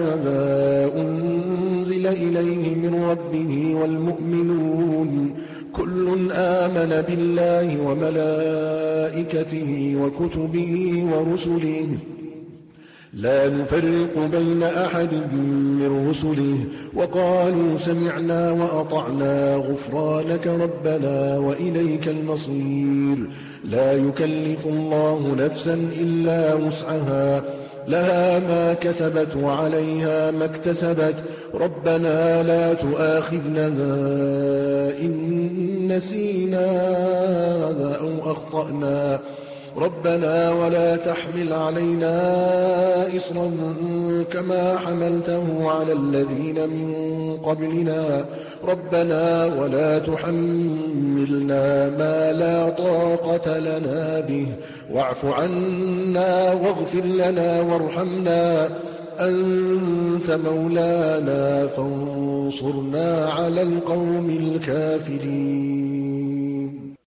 أنزل إليه من ربه والمؤمنون كل آمن بالله وملائكته وكتبه ورسله لا نفرق بين أحد من رسله وقالوا سمعنا وأطعنا غفرانك ربنا وإليك المصير لا يكلف الله نفسا إلا وسعها لها ما كسبت وعليها ما اكتسبت ربنا لا تؤاخذنا إن نسينا أو أخطأنا ربنا ولا تحمل علينا إصرا كما حملته على الذين من قبلنا ربنا ولا تحملنا ما لا طاقة لنا به واعف عنا واغفر لنا وارحمنا أنت مولانا فانصرنا على القوم الكافرين